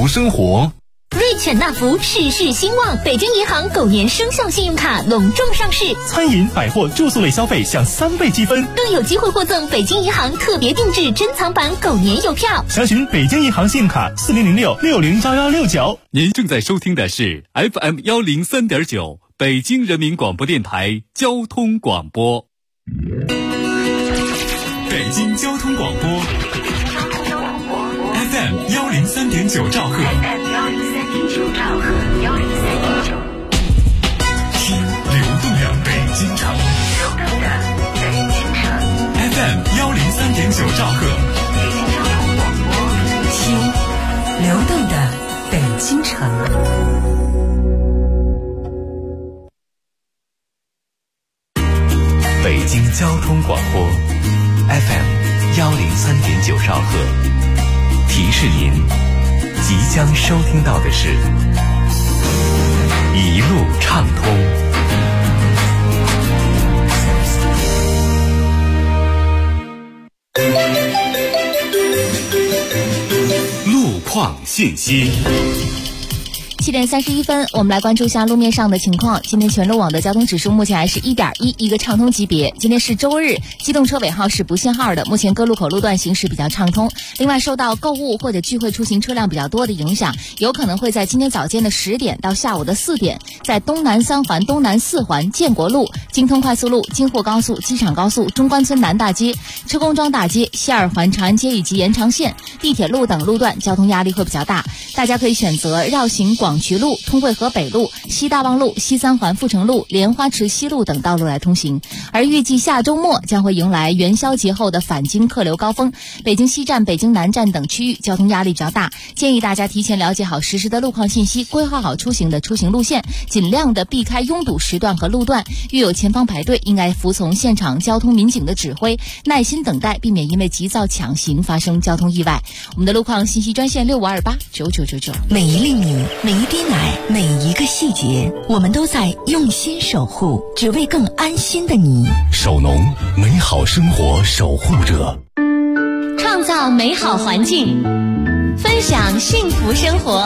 福生活。 瑞犬纳福事事兴旺，北京银行狗年生肖信用卡隆重上市， 餐饮、百货、住宿类消费享3倍积分， 更有机会获赠北京银行特别定制珍藏版狗年邮票。 详询北京银行信用卡4006-601169。 您正在收听的是 FM103.9 北京人民广播电台交通广播。北京交通广播 FM103.9 兆赫。听流动的北京城。FM103.9 兆赫。 听流动的北京城。 北京交通广播 FM103.9 兆赫，提示您即将收听到的是一路畅通。路况信息。 7点31分，我们来关注一下路面上的情况。今天全路网的交通指数目前还是 1.1， 一个畅通级别。今天是周日，机动车尾号是不限号的，目前各路口路段行驶比较畅通。另外，受到购物或者聚会出行车辆比较多的影响，有可能会在今天早间的10点到下午的4点，在东南3环、东南4环、建国路、京通快速路、京沪高速、机场高速、中关村南大街、车公庄大街、西二环长安街以及延长线、地铁路等路段交通压力会比较大，大家可以选择绕行广渠路、通惠河北路、西大望路、西3环阜成路、莲花池西路等道路来通行。而预计下周末将会迎来元宵节后的返京客流高峰，北京西站、北京南站等区域交通压力比较大，建议大家提前了解好实时的路况信息，规划好出行的出行路线，尽量的避开拥堵时段和路段。遇有前方排队，应该服从现场交通民警的指挥，耐心等待，避免因为急躁抢行发生交通意外。我们的路况信息专线65289999。 每一粒米，每一滴奶，每一个细节，我们都在用心守护，只为更安心的你。 首农，美好生活守护者， 创造美好环境，分享幸福生活。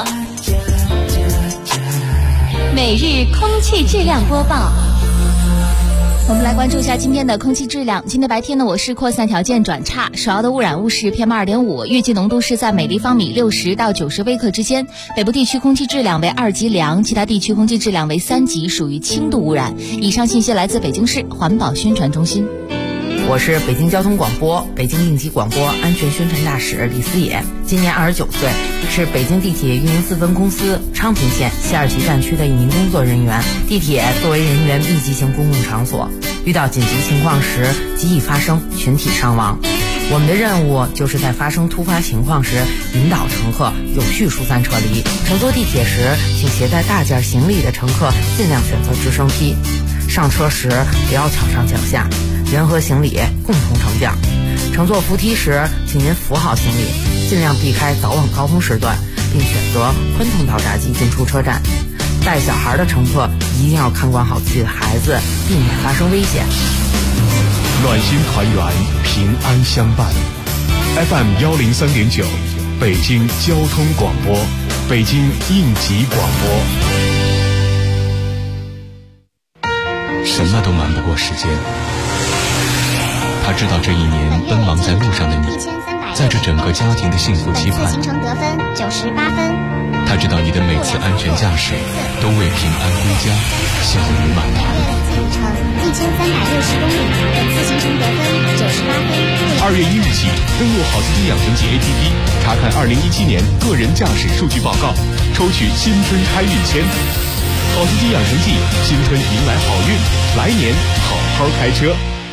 每日空气质量播报。 我们来关注一下今天的空气质量。今天白天呢，我市扩散条件转差，首要的污染物是 PM2.5， 预计浓度是在每立方米60到90微克之间。北部地区空气质量为2级良，其他地区空气质量为3级，属于轻度污染。以上信息来自北京市环保宣传中心。 我是北京交通广播北京应急广播安全宣传大使李思野，今年29岁，是北京地铁运营4分公司昌平线西二旗站区的一名工作人员。地铁作为人员密集型公共场所，遇到紧急情况时极易发生群体伤亡。我们的任务就是在发生突发情况时引导乘客有序疏散撤离。乘坐地铁时，请携带大件行李的乘客尽量选择直升梯。上车时不要抢上抢下，人和行李共同乘降。乘坐扶梯时，请您扶好行李，尽量避开早晚高峰时段，并选择宽通道闸机进出车站。带小孩的乘客一定要看管好自己的孩子，避免发生危险。 暖心团圆，平安相伴。FM103.9，北京交通广播，北京应急广播。什么都瞒不过时间，他知道这一年奔忙在路上的你，在这整个家庭的幸福期盼。 行程得分98分。 他知道你的每次安全驾驶都为平安归家笑语满堂。 路程1360公里，本次行程得分98分。 2月1日起，登录好司机养成记 APP， 查看2017年个人驾驶数据报告，抽取新春开运签。好司机养成记，新春迎来好运，来年好好开车。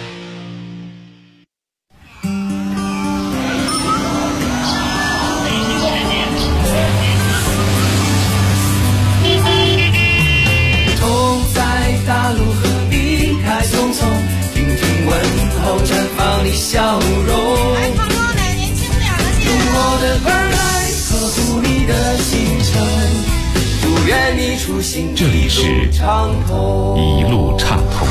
同在大路和离开匆匆，听听问候，绽放你笑容。 来唱歌的年轻点的戏。 用我的耳来呵护你的行程。祝愿你出行这里是一路畅通。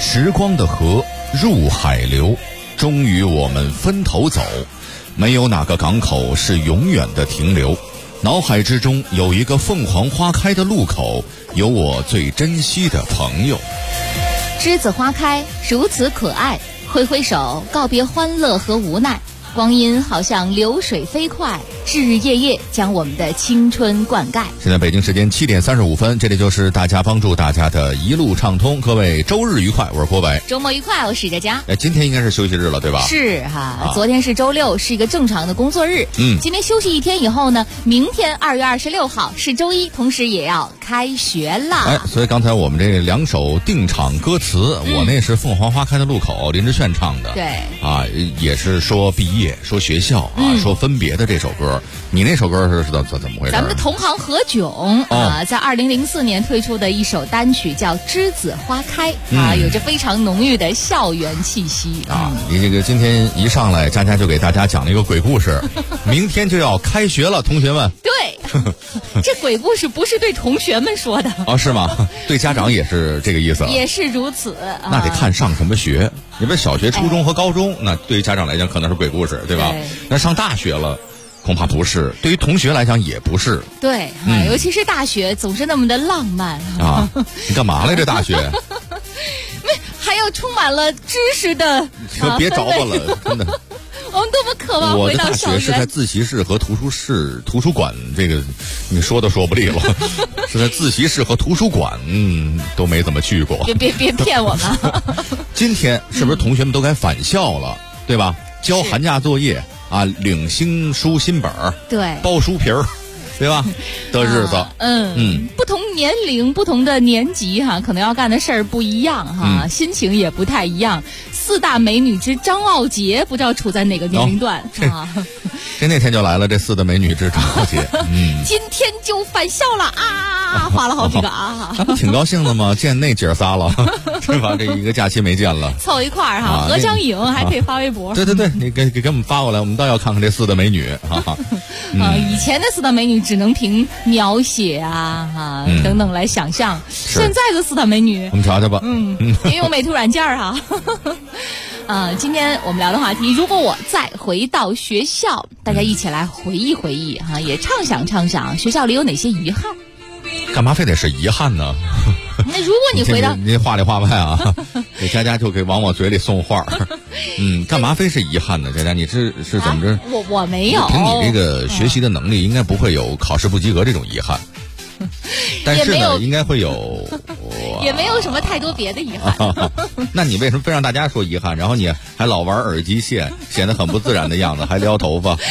时光的河入海流，终于我们分头走，没有哪个港口是永远的停留。脑海之中有一个凤凰花开的路口，有我最珍惜的朋友。 栀子花开，如此可爱，挥挥手告别欢乐和无奈，光阴好像流水飞快，日日夜夜将我们的青春灌溉。 现在北京时间7点35分，这里就是大家帮助大家的一路畅通。各位周日愉快，我是郭伟。 周末愉快，我是佳佳。 今天应该是休息日了，对吧？ 是哈，昨天是周六，是一个正常的工作日。今天休息一天以后呢，明天2月26号是周一，同时也要开学了。 所以刚才我们这两首定场歌词，我那是凤凰花开的路口，林志炫唱的。 对啊，也是说毕业、说学校啊、说分别的这首歌。你那首歌是怎么回事？ 咱们的同行何炅在2004年推出的一首单曲叫《栀子花开》有着非常浓郁的校园气息啊。你这个今天一上来，佳佳就给大家讲了一个鬼故事，明天就要开学了，同学们。 对，这鬼故事不是对同学们说的哦，是吗？对家长也是这个意思， 也是如此。 那得看上什么学。你们小学、初中和高中，那对于家长来讲可能是鬼故事，对吧？那上大学了。恐怕不是，对于同学来讲也不是。 对，尤其是大学总是那么的浪漫啊！你干嘛来这大学？ 还有充满了知识的。 别着吧了，真的。 我们多么渴望回到校园。 我的大学是在自习室和图书馆，这个你说都说不利了。是在自习室和图书馆，都没怎么去过。 别骗我们。 今天是不是同学们都该返校了，对吧？交寒假作业。啊，领新书新本儿， 对， 包书皮儿，对吧？的日子， 不同年龄、不同的年级可能要干的事儿不一样心情也不太一样。4大美女之张傲洁，不知道处在哪个年龄段这那天就来了，这4大美女之张傲洁， 今天就返校了啊，画了好几个啊， 那不挺高兴的吗？见那姐仨了，是吧？这一个假期没见了， 凑一块儿合张影还可以发微博。 对，你给我们发过来，我们倒要看看这4大美女以前的4大美女只能凭描写等等来想象，现在的4大美女， 我们瞧瞧吧。 别用美图软件今天我们聊的话题，如果我再回到学校，大家一起来回忆回忆也畅想学校里有哪些遗憾。 干嘛非得是遗憾呢？ 那如果你回到您话里话外啊，给佳佳就给往我嘴里送话。干嘛非是遗憾呢？佳佳，你是怎么着？ 我没有。 凭你这个学习的能力，应该不会有考试不及格这种遗憾。但是呢，应该会有， 也没有什么太多别的遗憾。 那你为什么非让大家说遗憾？然后你还老玩耳机线，显得很不自然的样子，还撩头发。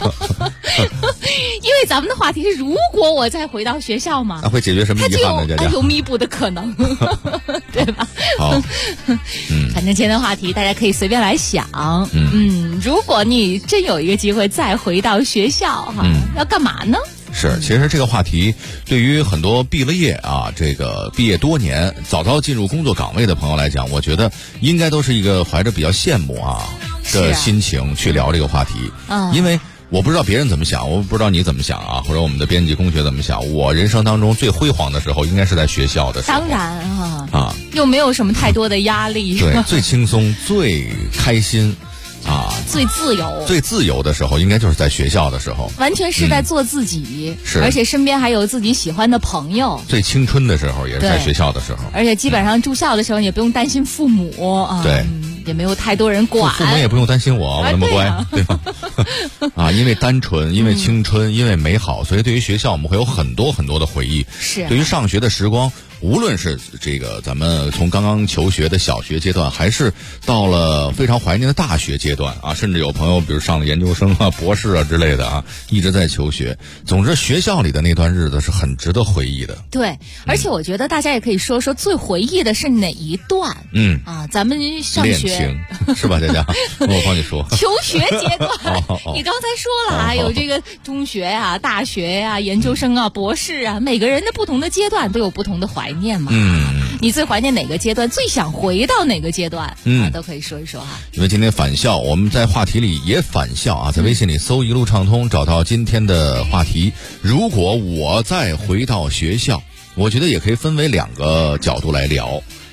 因为咱们的话题是，如果我再回到学校嘛， 那会解决什么遗憾呢？ 它有弥补的可能，对吧？ 好， 反正今天的话题大家可以随便来想。如果你真有一个机会再回到学校要干嘛呢？ 是，其实这个话题对于很多毕了业这个毕业多年、早早进入工作岗位的朋友来讲，我觉得应该都是一个怀着比较羡慕的心情去聊这个话题。因为我不知道别人怎么想，我不知道你怎么想或者我们的编辑工学怎么想。我人生当中最辉煌的时候，应该是在学校的时候。 当然又没有什么太多的压力。 对，最轻松、最开心。 最自由的时候，应该就是在学校的时候， 完全是在做自己，而且身边还有自己喜欢的朋友。 最青春的时候也是在学校的时候， 而且基本上住校的时候也不用担心父母对， 也没有太多人管， 父母也不用担心我那么乖，对吧？因为单纯，因为青春，因为美好，所以对于学校我们会有很多很多的回忆。 是， 对于上学的时光。无论是这个咱们从刚刚求学的小学阶段，还是到了非常怀念的大学阶段甚至有朋友比如上了研究生博士之类的一直在求学。总之学校里的那段日子是很值得回忆的。 对，而且我觉得大家也可以说说最回忆的是哪一段。咱们上学恋情是吧，佳佳？我帮你说求学阶段你刚才说了有这个中学大学研究生博士每个人的不同的阶段都有不同的怀念嘛。你最怀念哪个阶段？最想回到哪个阶段？都可以说一说因为今天返校，我们在话题里也返校在微信里搜一路畅通，找到今天的话题。如果我再回到学校，我觉得也可以分为2个角度来聊。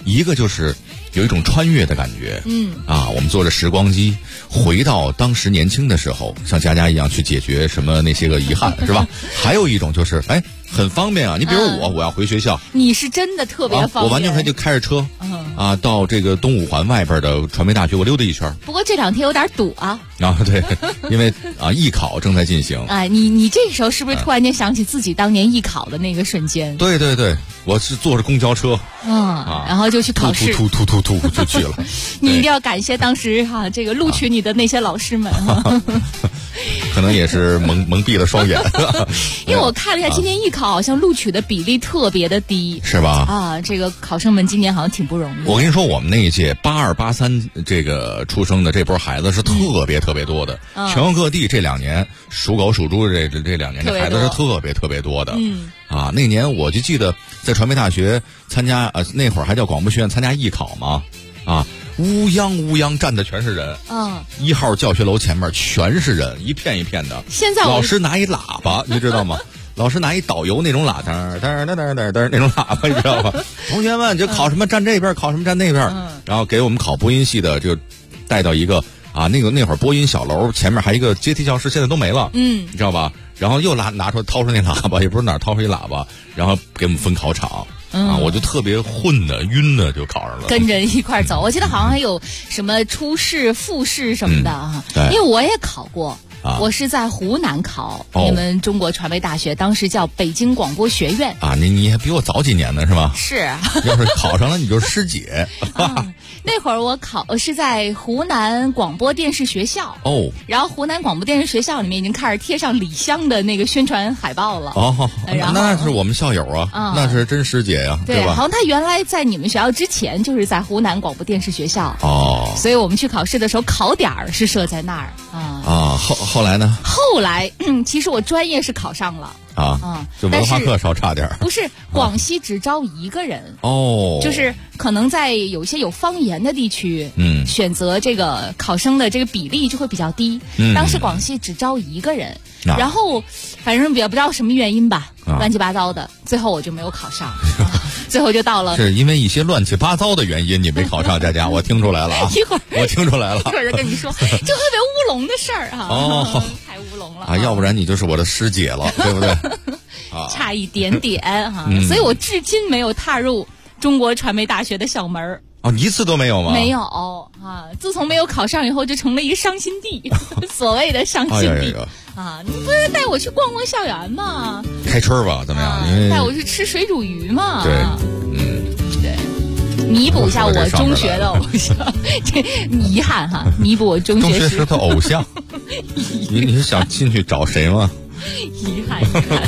一个就是有一种穿越的感觉，我们坐着时光机回到当时年轻的时候，像佳佳一样去解决什么那些个遗憾，是吧？还有一种就是很方便啊！你比如我要回学校， 你是真的特别方便， 我完全可以就开着车，到这个东五环外边的传媒大学，我溜达一圈。 不过这2天有点堵啊。 对，因为艺考正在进行。 你这时候是不是突然间想起自己当年艺考的那个瞬间？ 对对对，我是坐着公交车， 然后就去考试， 突就去了。 你一定要感谢当时这个录取你的那些老师们。 可能也是蒙蔽了双眼。 因为我看了一下，今年艺考好像录取的比例特别的低， 是吧？ 这个考生们今年好像挺不容易。 我跟你说，我们那一届82、83这个出生的这波孩子是特别多的，全国各地这2年属狗属猪这2年这孩子是特别多的。那年我就记得在传媒大学参加那会儿还叫广播学院参加艺考嘛，乌泱站的全是人，1号教学楼前面全是人，一片一片的。 现在老师拿一喇叭，你知道吗？老师拿一导游那种喇叭，噔那种喇叭，你知道吧？同学们，就考什么站这边，考什么站那边，然后给我们考播音系的就带到一个那会儿播音小楼前面还有一个阶梯教室，现在都没了，你知道吧？然后又掏出那喇叭，也不是哪儿掏出一喇叭，然后给我们分考场。我就特别混的晕的就考上了， 跟着一块走。我记得好像还有什么初试、复试什么的因为我也考过。我是在湖南考你们中国传媒大学，当时叫北京广播学院。 你还比我早几年呢，是吧？ 是。 要是考上了，你就是师姐。 那会儿我是在湖南广播电视学校然后湖南广播电视学校里面已经开始贴上李湘的那个宣传海报了。 那是我们校友那是真师姐呀，对吧？ 好像他原来在你们学校之前就是在湖南广播电视学校所以我们去考试的时候考点是设在那儿后来呢？ 后来其实我专业是考上了就文化课稍差点。 不是，广西只招一个人就是可能在有些有方言的地区选择这个考生的这个比例就会比较低。当时广西只招一个人然后反正也不知道什么原因吧乱七八糟的，最后我就没有考上最后就到了。 是因为一些乱七八糟的原因你没考上，佳佳，我听出来了一会儿我听出来了， 一会儿就跟你说就特别乌龙的事儿太乌龙了要不然你就是我的师姐了，对不对？ 差一点点所以我至今没有踏入中国传媒大学的校门一次都没有吗？ 没有自从没有考上以后就成了一个伤心地所谓的伤心地你不是带我去逛逛校园吗？ 开春吧怎么样？ 带我去吃水煮鱼嘛？ 对对，弥补一下我中学的偶像这遗憾弥补我中学时的偶像你是想进去找谁吗？ 遗憾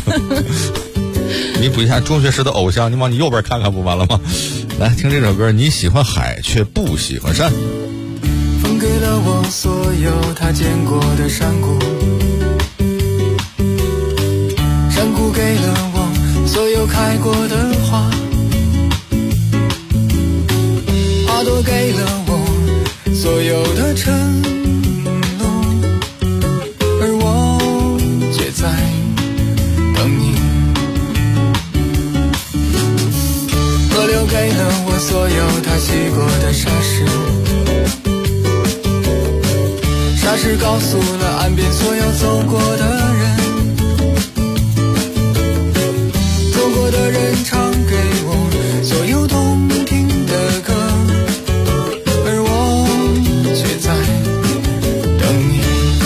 弥补一下中学时的偶像，你往你右边看看不完了吗？来听这首歌，你喜欢海却不喜欢山。 风给了我所有他见过的山谷，山谷给了我所有开过的花，花朵给了我所有的承诺，而我却在等你。河流给了我所有他洗过的沙石，沙石告诉了岸边所有走过的人，走过的人唱给我所有动听的歌，而我却在等你。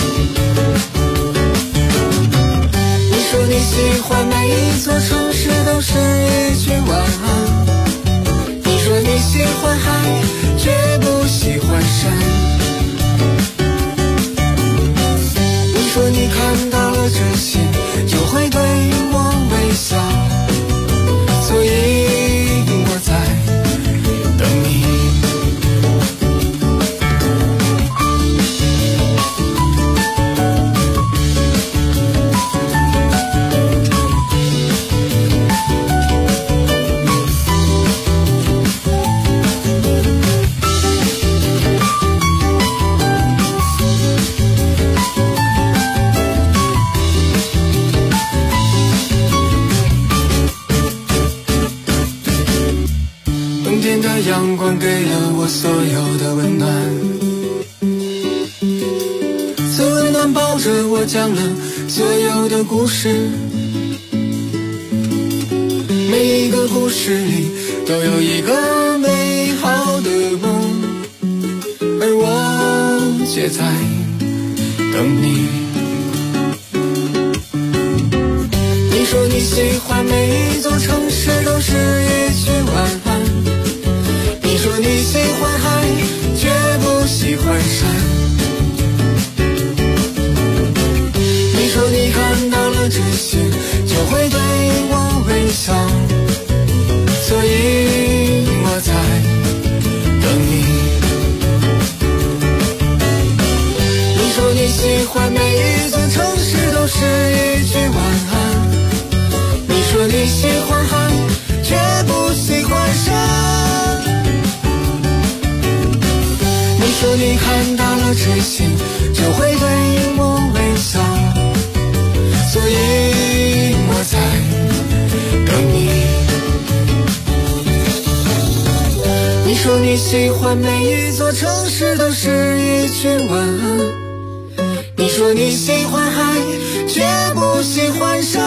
你说你喜欢每一座城市都是一句晚安，你说你喜欢海却不喜欢山，你说你看到了这些就会对我微笑，所以我在等你。 春天的阳光给了我所有的温暖，最温暖抱着我讲了所有的故事，每一个故事里都有一个美好的梦，而我却在等你。你说你喜欢每一座城市都是一句晚安，你说你喜欢海绝不喜欢山，你说你看到了这些就会对我微笑，所以我在等你。你说你喜欢每一座城市都是一句晚安，你说你喜欢海绝不喜欢山，你说你看到了这些就会对我微笑，所以我在等你。你说你喜欢每一座城市都是一句晚安，你说你喜欢海绝不喜欢山，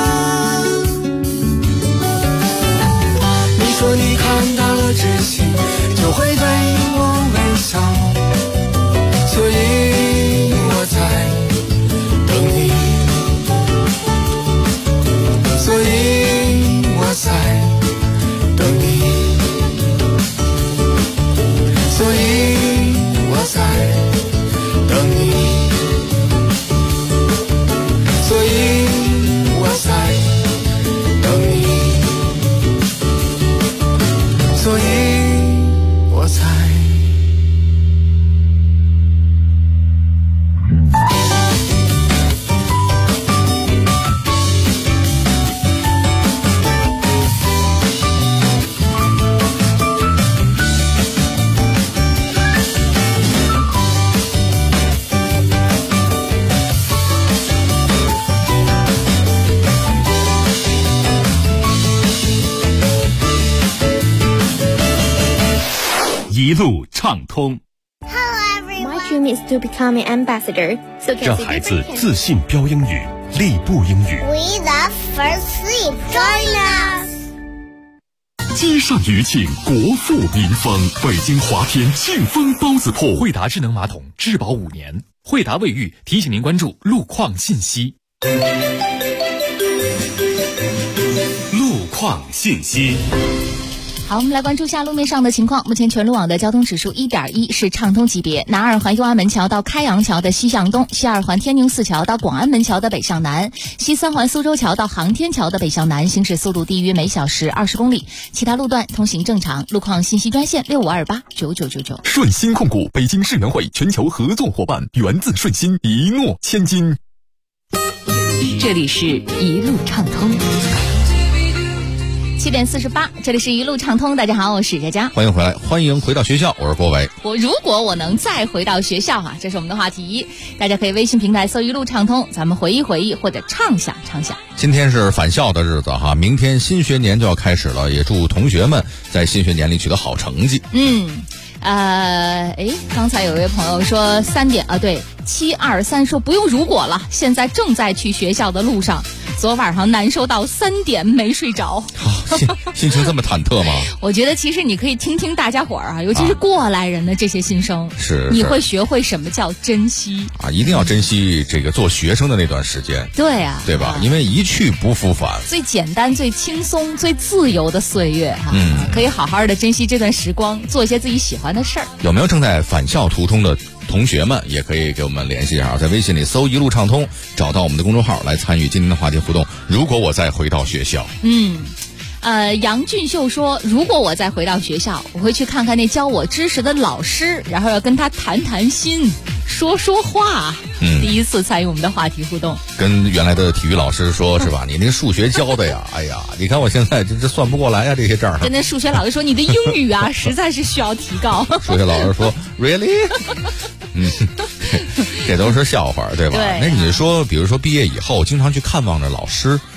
你说你看到了这些就会对我微笑，所以我在等你，所以我在等你，所以我在等你，所以我在等你，所以我在。 一路畅通， My dream is to become an ambassador, so can 让孩子自信标英语，立步英语。 We love first sleep. Join us. 积善余庆，国富民丰。北京华天庆丰包子铺， 惠达智能马桶质保5年。惠达卫浴提醒您关注路况信息。 路况信息。 好，我们来关注下路面上的情况。目前全路网的交通指数1.1是畅通级别，南二环右安门桥到开阳桥的西向东，西二环天宁寺桥到广安门桥的北向南，西三环苏州桥到航天桥的北向南，行驶速度低于每小时20公里，其他路段通行正常。路况信息专线65289999。 顺鑫控股，北京世园会全球合作伙伴，源自顺鑫，一诺千金。 这里是一路畅通。 7点48，这里是一路畅通。大家好，我是佳佳， 欢迎回来，欢迎回到学校，我是郭伟。 如果我能再回到学校这是我们的话题，大家可以微信平台搜一路畅通，咱们回忆回忆或者畅想畅想。 今天是返校的日子明天新学年就要开始了，也祝同学们在新学年里取得好成绩。 刚才有一位朋友说3点对723说不用如果了，现在正在去学校的路上，昨晚上难受到3点没睡着。 心情这么忐忑吗？ 我觉得其实你可以听听大家伙儿尤其是过来人的这些心声， 是你会学会什么叫珍惜一定要珍惜这个做学生的那段时间。 对对吧？因为一去不复返， 最简单最轻松最自由的岁月可以好好的珍惜这段时光，做一些自己喜欢的事儿。 有没有正在返校途中的同学们也可以给我们联系一下，在微信里搜一路畅通，找到我们的公众号来参与今天的话题互动。如果我再回到学校， 杨俊秀说，如果我再回到学校，我会去看看那教我知识的老师，然后要跟他谈谈心，说说话。第一次参与我们的话题互动， 跟原来的体育老师说，是吧？你那数学教的呀，哎呀，你看我现在这算不过来呀，这些账。 跟那数学老师说，你的英语实在是需要提高。 数学老师说 ，Really？ 这都是笑话，对吧？ 对那你说，比如说毕业以后，经常去看望着老师，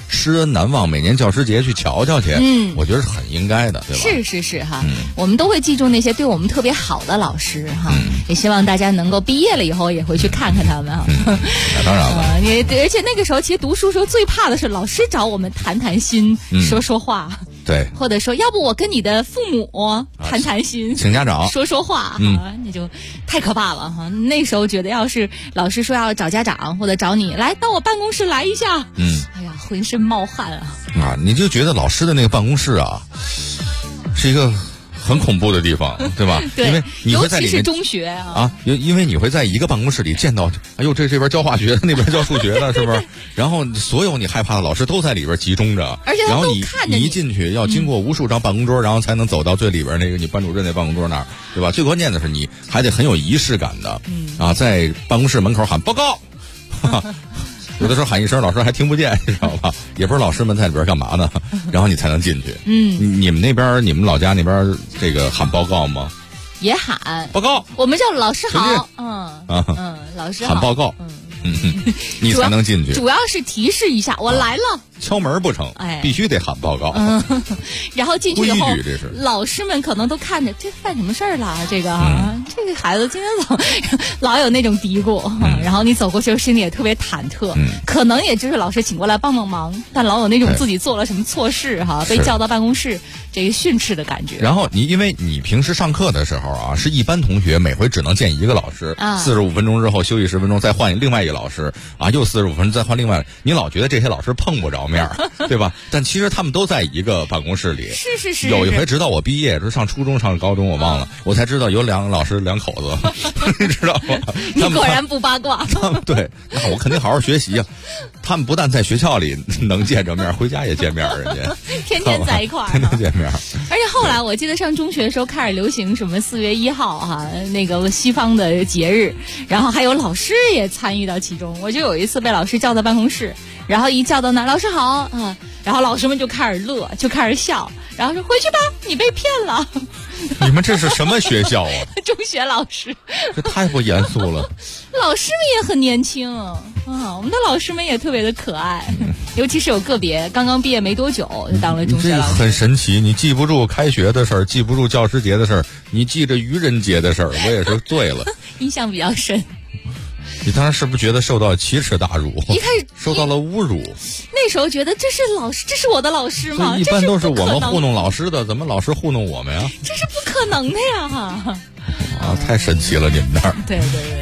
施恩难忘，每年教师节去瞧瞧去，我觉得是很应该的，对吧？ 是哈，我们都会记住那些对我们特别好的老师哈，也希望大家能够毕业了以后也回去看看他们哈。 那当然了， 而且那个时候其实读书时候最怕的是老师找我们谈谈心，说话。 对， 或者说要不我跟你的父母谈谈心， 请家长说话，那就太可怕了哈。那时候觉得要是老师说要找家长或者找你来到我办公室来一下，哎呀，浑身冒汗啊！ 你就觉得老师的那个办公室啊，是一个很恐怖的地方，对吧？ 对， 因为你会在里面， 尤其是中学啊， 因为你会在一个办公室里见到，哎呦，这边教化学，那边教数学的，是不是？然后所有你害怕的老师都在里边集中着， 而且然后你看着一进去要经过无数张办公桌，然后才能走到最里边那个你班主任那办公桌那儿，对吧？最关键的是你还得很有仪式感的，在办公室门口喊报告。有的时候喊一声，老师还听不见，你知道吧？也不知道老师们在里边干嘛呢，然后你才能进去。你们那边，你们老家那边这个喊报告吗？ 也喊报告， 我们叫老师好，老师好， 喊报告，你才能进去。 主要是提示一下，我来了。 敲门不成，必须得喊报告。 然后进去以后， 规矩这是老师们可能都看着这犯什么事儿了？这个孩子今天老有那种嘀咕，然后你走过去心里也特别忐忑，可能也就是老师请过来帮忙，但老有那种自己做了什么错事被叫到办公室这个训斥的感觉。 然后因为你平时上课的时候是一般同学每回只能见一个老师，45分钟之后休息10分钟再换另外一个老师又45分钟再换另外，你老觉得这些老师碰不着面，对吧？但其实他们都在一个办公室里。 是。 有一回直到我毕业，是上初中上高中我忘了，我才知道有两个老师两口子，你知道吗？ 你果然不八卦。 对，那我肯定好好学习啊。他们不但在学校里能见着面，回家也见面，人家天天在一块儿， 天天见面。 而且后来我记得上中学的时候开始流行什么4月1号那个西方的节日，然后还有老师也参与到其中。我就有一次被老师叫到办公室，然后一叫到那儿，老师好然后老师们就开始乐，就开始笑，然后说回去吧，你被骗了。 你们这是什么学校啊？ 中学老师， 这太不严肃了。 老师们也很年轻我们的老师们也特别的可爱，尤其是有个别刚刚毕业没多久就当了中学老师。 很神奇，你记不住开学的事儿，记不住教师节的事儿，你记着愚人节的事儿，我也是醉了。 印象比较深。 你当时是不是觉得受到奇耻大辱？ 一开始受到了侮辱。 那时候觉得这是老师，这是我的老师吗？ 一般都是我们糊弄老师的，怎么老师糊弄我们呀？ 这是不可能的呀！ 太神奇了，你们那儿。 对。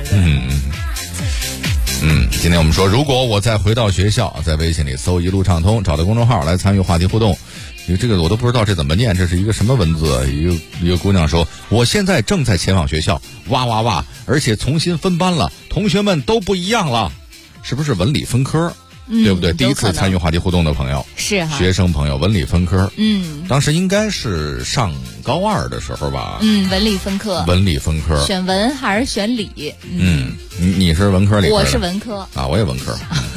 今天我们说，如果我再回到学校，在微信里搜一路畅通，找到公众号来参与话题互动。这个我都不知道这怎么念，这是一个什么文字？一个姑娘说，我现在正在前往学校，哇哇哇！而且重新分班了，同学们都不一样了，是不是文理分科？对不对？第一次参与话题互动的朋友是学生朋友，文理分科。当时应该是上高2的时候吧。 文理分科。文理分科， 选文还是选理？ 你是文科理科？ 我是文科我也文科。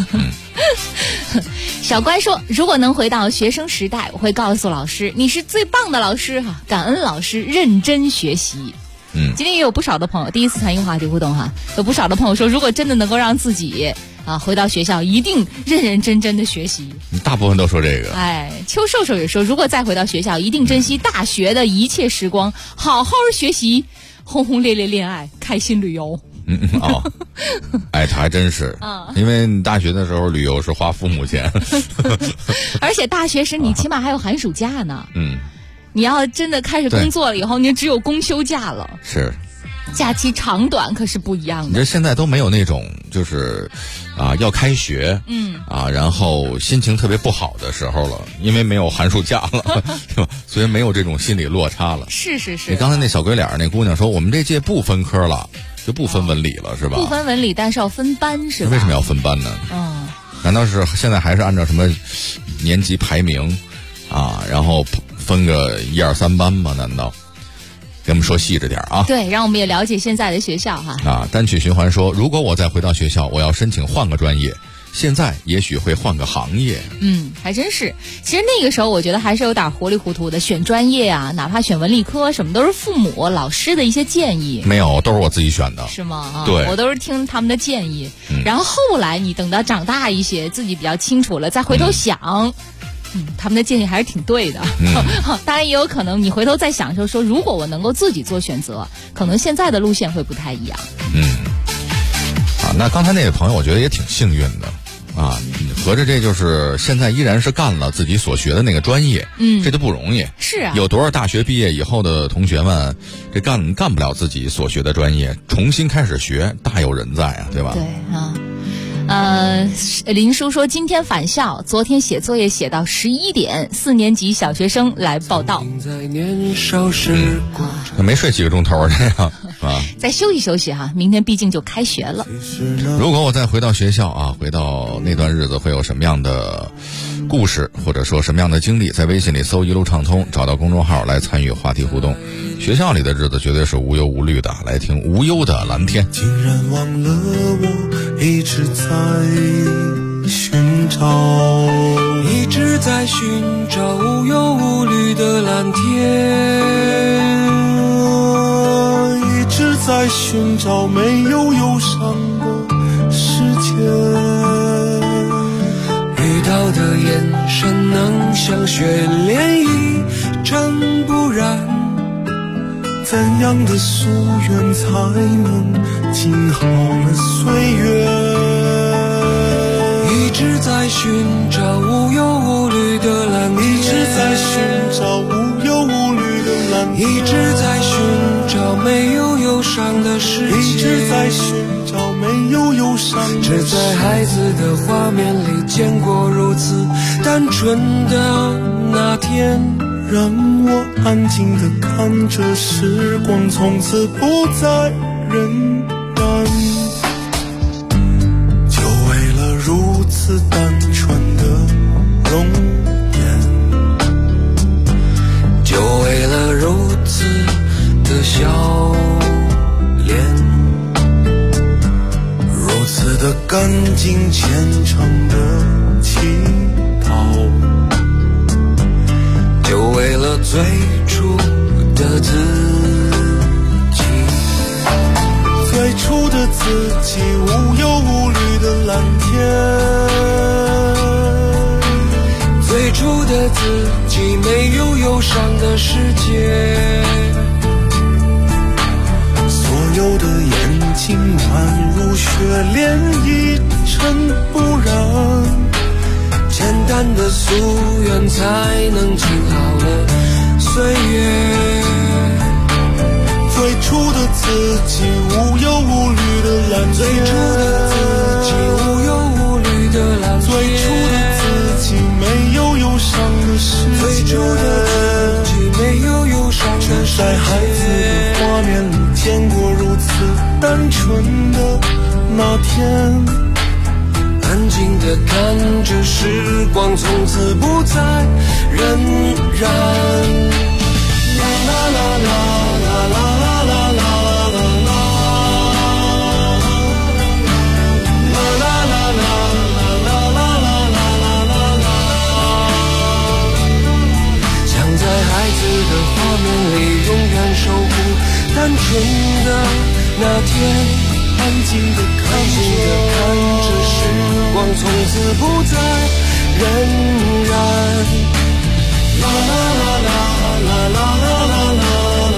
小乖说，如果能回到学生时代，我会告诉老师，你是最棒的老师感恩老师，认真学习。今天也有不少的朋友第一次参与话题互动有不少的朋友说，如果真的能够让自己回到学校，一定认认真真的学习。 大部分都说这个。 邱瘦瘦也说，如果再回到学校，一定珍惜大学的一切时光，好好学习，轰轰烈烈恋爱，开心旅游。 他还真是因为你大学的时候旅游是花父母钱， 而且大学时你起码还有寒暑假呢。你要真的开始工作了以后，你只有公休假了。 是， 假期长短可是不一样的。 你这现在都没有那种就是要开学然后心情特别不好的时候了，因为没有寒暑假了，对吧？所以没有这种心理落差了。 是。 你刚才那小鬼脸那姑娘说，我们这届不分科了，就不分文理了，是吧？ 不分文理，但是要分班，是吧？ 为什么要分班呢？难道是现在还是按照什么年级排名然后分个1、2、3班吗？难道？给我们说细致点对，让我们也了解现在的学校单曲循环说，如果我再回到学校，我要申请换个专业， 现在也许会换个行业。 还真是。其实那个时候我觉得还是有点糊里糊涂的，选专业啊，哪怕选文理科什么都是父母老师的一些建议。 没有，都是我自己选的。 是吗？ 对， 我都是听他们的建议。然后后来你等到长大一些，自己比较清楚了，再回头想，他们的建议还是挺对的。当然也有可能你回头再想说如果我能够自己做选择，可能现在的路线会不太一样。 那刚才那位朋友我觉得也挺幸运的啊，合着这就是现在依然是干了自己所学的那个专业，这就不容易。 是啊， 有多少大学毕业以后的同学们，这干不了自己所学的专业，重新开始学，大有人在啊，对吧？ 对啊。林叔说今天返校，昨天写作业写到11点，4年级小学生来报到。 没睡几个钟头这样啊。 再休息休息哈，明天毕竟就开学了。 如果我再回到学校啊，回到那段日子会有什么样的故事，或者说什么样的经历，在微信里搜一路畅通，找到公众号来参与话题互动。学校里的日子绝对是无忧无虑的，来听无忧的蓝天。 竟然忘了我一直在寻找，一直在寻找无忧无虑的蓝天，一直在寻找没有忧伤的世界，遇到的眼神能像雪涟漪，真不然怎样的夙愿才能静好了岁月？一直在寻找无忧无虑的蓝天，一直在寻找无忧无虑的蓝天，一直在寻找没有忧伤的世界，一直在寻找没有忧伤的世界。只在孩子的画面里见过如此单纯的那天，让我安静地看着时光从此不再荏苒，就为了如此单纯的容颜，就为了如此的笑脸，如此的干净虔诚的祈祷，就为了最初的自己，最初的自己，无忧无虑的蓝天，最初的自己，没有忧伤的世界，所有的眼睛宛如雪涟漪，尘不染，简单的夙愿才能静好了岁月，最初的自己，无忧无虑的蓝天，最初的自己，无忧无虑的蓝天，最初的自己，没有忧伤的世界，最初的自己，没有忧伤的世界，在孩子的画面里见过如此单纯的那天，安静地看着时光从此不再荏苒，啦啦啦啦啦啦啦啦啦啦啦，啦啦啦啦啦啦啦啦啦，想在孩子的画面里永远守护单纯的那天，安静地看着时光从此不再荏苒，啦啦啦啦啦啦啦啦啦啦，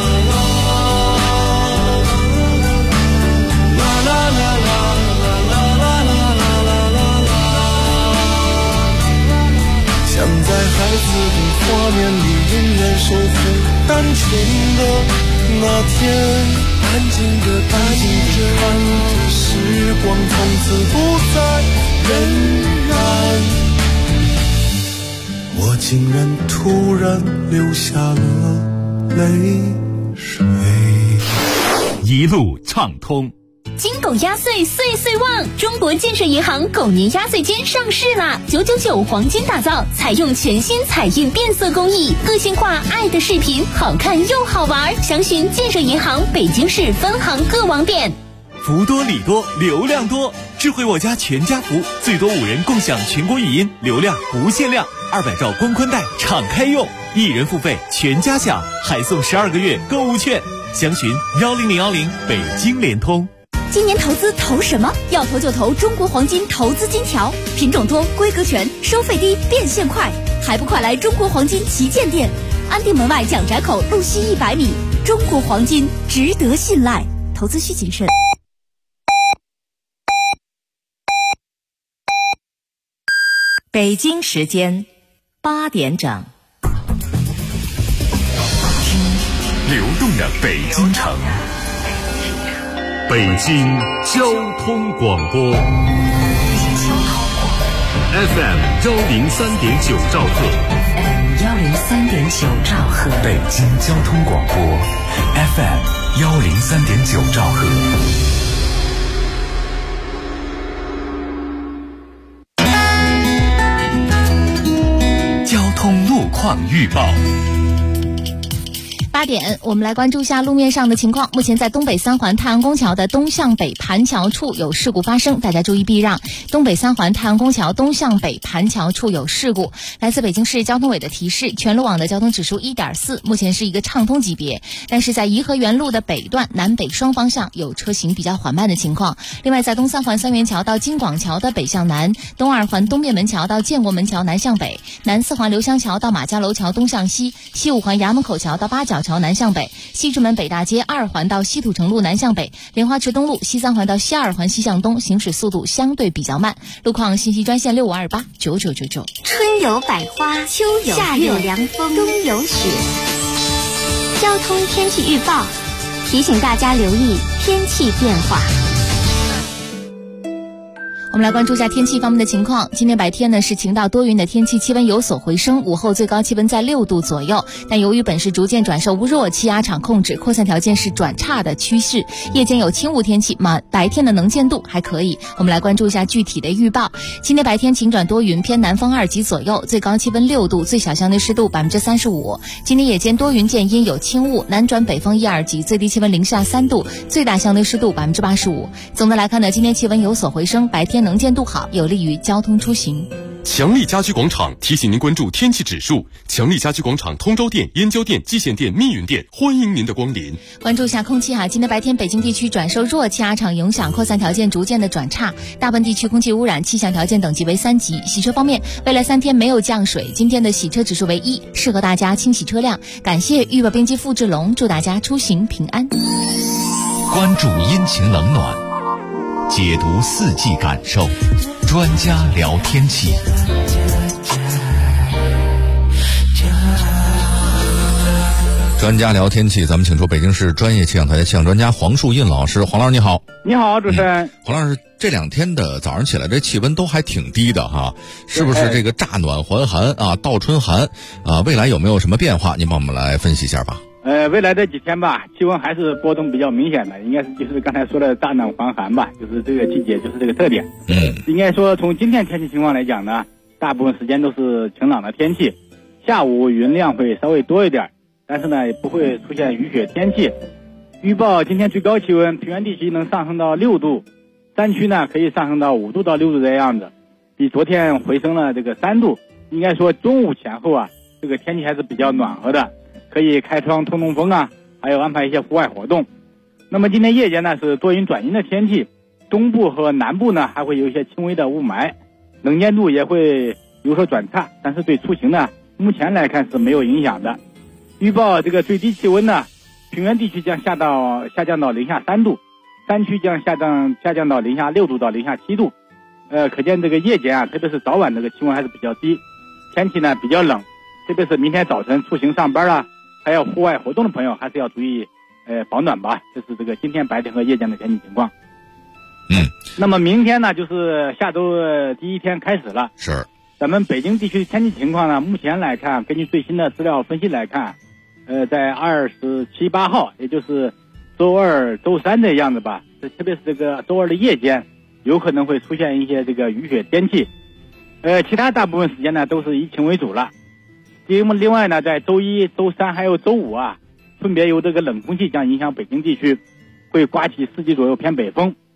啦啦啦啦啦啦啦啦啦，想在孩子的画面里永远守护单纯的那天，安静地看着时光从此不再荏苒，我竟然突然流下了泪水。 一路畅通。 金狗压岁岁岁旺！中国建设银行狗年压岁金上市啦！999黄金打造，采用全新彩印变色工艺，个性化爱的视频，好看又好玩。详询建设银行北京市分行各网点。 福多礼多，流量多。 智慧我家全家福，最多5人共享全国语音，流量不限量，200兆光宽带敞开用，1人付费全家享，还送12个月购物券。详询10010北京联通。 今年投资投什么？要投就投中国黄金投资金条，品种多，规格全，收费低，变现快，还不快来中国黄金旗舰店？安定门外蒋宅口路西100米，中国黄金值得信赖，投资需谨慎。 北京时间8点整。 流动的北京城，北京交通广播 FM 103.9兆赫 103.9兆赫， 北京交通广播 FM 103.9兆赫。交通路况预报。 8点，我们来关注一下路面上的情况。目前在东北三环太阳宫桥的东向北盘桥处有事故发生，大家注意避让。东北三环太阳宫桥东向北盘桥处有事故。来自北京市交通委的提示，全路网的交通指数1.4，目前是一个畅通级别，但是在颐和园路的北段南北双方向有车行比较缓慢的情况。另外，在东三环三元桥到金广桥的北向南，东二环东便门桥到建国门桥南向北，南四环刘香桥到马家楼桥东向西，西五环衙门口桥到八角桥南向北，西直门北大街2环到西土城路南向北，莲花池东路西3环到西2环西向东行驶速度相对比较慢。路况信息专线65289999。 春有百花，秋有夏有凉风，冬有雪。交通天气预报提醒大家留意天气变化。 我们来关注一下天气方面的情况。今天白天呢是晴到多云的天气，气温有所回升，午后最高气温在6度左右。但由于本市逐渐转受弱气压场控制，扩散条件是转差的趋势，夜间有轻雾天气，白天的能见度还可以。我们来关注一下具体的预报。今天白天晴转多云，偏南风2级左右，最高气温6度，最小相对湿度35%。今天夜间多云见阴，有轻雾，南转北风1、2级，最低气温零下3度，最大相对湿度85%。总的来看呢，今天气温有所回升，白天能见度好，有利于交通出行。 强力家居广场提醒您关注天气指数。强力家居广场通州店、燕郊店、蓟县店、密云店，欢迎您的光临。 关注一下空气哈，今天白天北京地区转受弱气压场影响，扩散条件逐渐的转差，大部分地区空气污染气象条件等级为3级。洗车方面，未来3天没有降水，今天的洗车指数为1，适合大家清洗车辆。感谢预报编辑付志龙，祝大家出行平安。 关注阴晴冷暖，解读4季感受，专家聊天气。 专家聊天气，咱们请出北京市专业气象台气象专家黄树印老师。黄老师你好。 你好，主持人。 黄老师，这2天的早上起来这气温都还挺低的哈，是不是这个乍暖还寒啊，倒春寒啊？未来有没有什么变化？您帮我们来分析一下吧。 未来这几天吧，气温还是波动比较明显的，应该是就是刚才说的乍暖还寒吧，就是这个季节就是这个特点。应该说从今天天气情况来讲呢，大部分时间都是晴朗的天气，下午云量会稍微多一点，但是呢也不会出现雨雪天气。预报今天最高气温平原地区能上升到6度，山区呢可以上升到5度到6度的样子，比昨天回升了这个3度。应该说中午前后啊，这个天气还是比较暖和的，可以开窗通通风啊，还有安排一些户外活动。那么今天夜间呢是多云转阴的天气，东部和南部呢还会有一些轻微的雾霾，能见度也会有所转差，但是对出行呢目前来看是没有影响的。预报这个最低气温呢，平原地区将下降到零下3度，山区将下降到零下6度到零下7度。可见这个夜间啊，特别是早晚这个气温还是比较低，天气呢比较冷，特别是明天早晨出行上班啊，还有户外活动的朋友还是要注意保暖吧。这是这个今天白天和夜间的天气情况。那么明天呢就是下周第1天开始了。 是咱们北京地区的天气情况呢，目前来看，根据最新的资料分析来看，在27、8号，也就是周2、周3的样子吧，特别是这个周2的夜间，有可能会出现一些这个雨雪天气。其他大部分时间呢都是以晴为主了。另外呢，在周1、周3还有周5啊，分别有这个冷空气将影响北京地区，会刮起4级左右偏北风。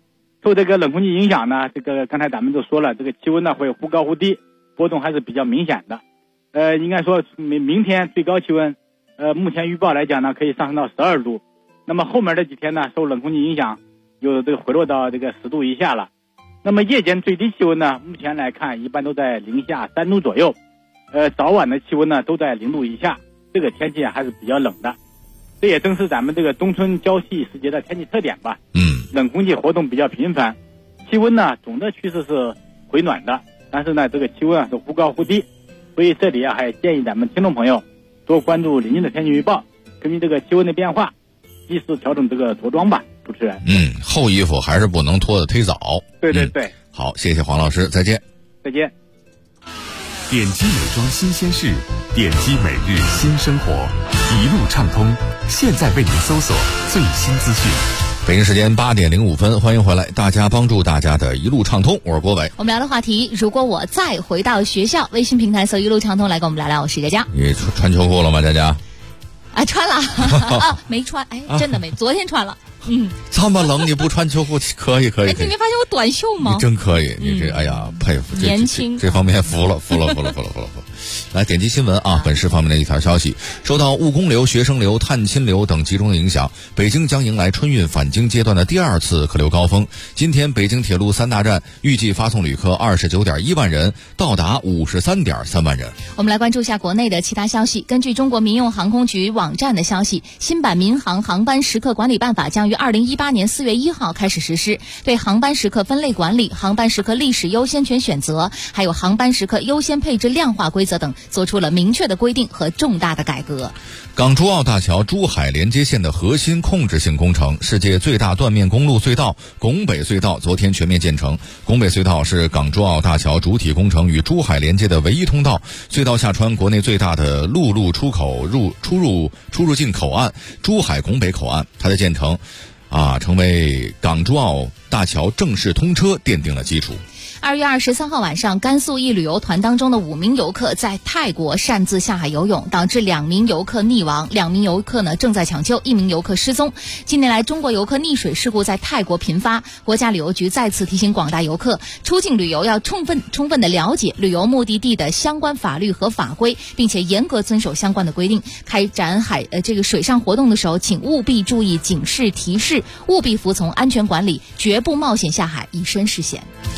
受这个冷空气影响呢，这个刚才咱们都说了，这个气温呢会忽高忽低，波动还是比较明显的。应该说明天最高气温，目前预报来讲呢，可以上升到12度。那么后面这几天呢，受冷空气影响，有这个回落到这个10度以下了。那么夜间最低气温呢，目前来看一般都在零下3度左右。早晚的气温呢都在0度以下，这个天气还是比较冷的。这也正是咱们这个冬春交替时节的天气特点吧。冷空气活动比较频繁，气温呢总的趋势是回暖的，但是呢这个气温是忽高忽低，所以这里还建议咱们听众朋友多关注临近的天气预报，根据这个气温的变化，及时调整这个着装吧。主持人， 厚衣服还是不能脱得忒早。 对对对， 好，谢谢黄老师，再见。 再见。 点击美妆新鲜事，点击每日新生活，一路畅通。现在为您搜索最新资讯。 北京时间8点05分，欢迎回来，大家帮助大家的一路畅通，我是郭伟。 我们聊的话题，如果我再回到学校，微信平台搜一路畅通来跟我们聊聊。我是佳佳。 你穿秋裤了吗，佳佳？ 啊，穿了没穿，真的没，昨天穿了。 这么冷你不穿秋裤可以。 你没发现我短袖吗？ 你真可以，你这哎呀佩服， 年轻这方面服了。来点击新闻啊！本市方面的一条消息，受到务工流、学生流、探亲流等集中的影响，北京将迎来春运返京阶段的第2次客流高峰。今天北京铁路3大站预计发送旅客29.1万人，到达53.3万人。 我们来关注一下国内的其他消息。根据中国民用航空局网站的消息，新版民航航班时刻管理办法将于2018年4月1号开始实施，对航班时刻分类管理、航班时刻历史优先权选择，还有航班时刻优先配置量化规则等做出了明确的规定和重大的改革。 港珠澳大桥珠海连接线的核心控制性工程，世界最大断面公路隧道拱北隧道昨天全面建成。拱北隧道是港珠澳大桥主体工程与珠海连接的唯一通道，隧道下穿国内最大的陆路出入境口岸珠海拱北口岸，它的建成成为港珠澳大桥正式通车奠定了基础。 2月23号晚上，甘肃一旅游团当中的5名游客在泰国擅自下海游泳，导致2名游客溺亡，2名游客呢正在抢救，1名游客失踪。近年来，中国游客溺水事故在泰国频发，国家旅游局再次提醒广大游客，出境旅游要充分的了解旅游目的地的相关法律和法规，并且严格遵守相关的规定。开展水上活动的时候，请务必注意警示提示，务必服从安全管理，绝不冒险下海，以身试险。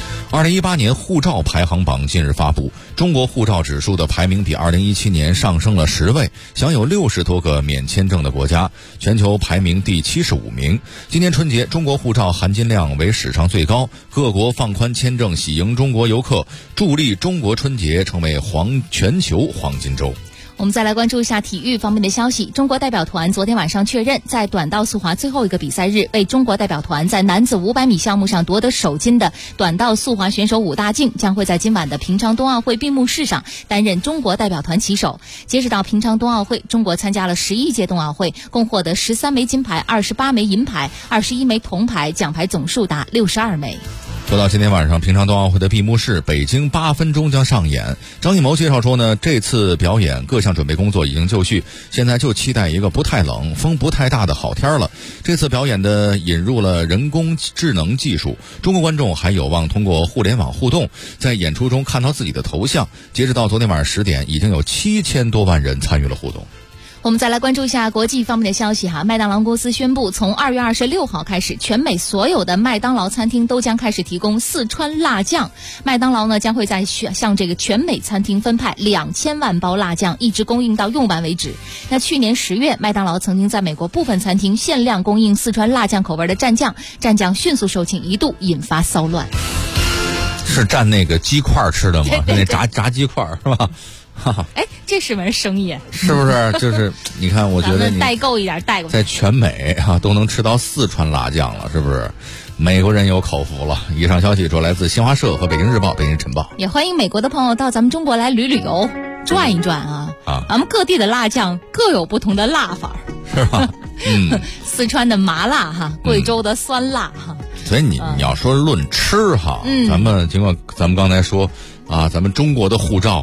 2018年护照排行榜近日发布，中国护照指数的排名比2017年上升了10位，享有60多个免签证的国家，全球排名第75名。今年春节，中国护照含金量为史上最高，各国放宽签证，喜迎中国游客，助力中国春节成为全球黄金周。 我们再来关注一下体育方面的消息。中国代表团昨天晚上确认，在短道速滑最后一个比赛日，为中国代表团在男子500米项目上夺得首金的短道速滑选手武大靖，将会在今晚的平昌冬奥会闭幕式上担任中国代表团旗手。截止到平昌冬奥会，中国参加了11届冬奥会，共获得13枚金牌、28枚银牌、21枚铜牌，奖牌总数达62枚。 说到今天晚上平昌冬奥会的闭幕式，北京8分钟将上演。张艺谋介绍说呢，这次表演各项准备工作已经就绪，现在就期待一个不太冷、风不太大的好天了。这次表演的引入了人工智能技术，中国观众还有望通过互联网互动，在演出中看到自己的头像。截止到昨天晚上10点，已经有7000多万人参与了互动。 我们再来关注一下国际方面的消息哈。麦当劳公司宣布，从2月26号开始，全美所有的麦当劳餐厅都将开始提供四川辣酱。麦当劳呢将会向这个全美餐厅分派2000万包辣酱，一直供应到用完为止。那去年10月，麦当劳曾经在美国部分餐厅限量供应四川辣酱口味的蘸酱，蘸酱迅速售罄，一度引发骚乱。 是蘸那个鸡块吃的吗？是那炸鸡块是吧？ 这是门生意， 是不是？就是你看，我觉得你代购一点带过去， 在全美都能吃到四川辣酱了，是不是？美国人有口福了。以上消息主要来自新华社和北京日报、北京晨报。 也欢迎美国的朋友到咱们中国来旅游，转一转啊！咱们各地的辣酱各有不同的辣法， 是吧？ 四川的麻辣哈，贵州的酸辣哈。 所以你要说论吃哈，咱们刚才说咱们中国的护照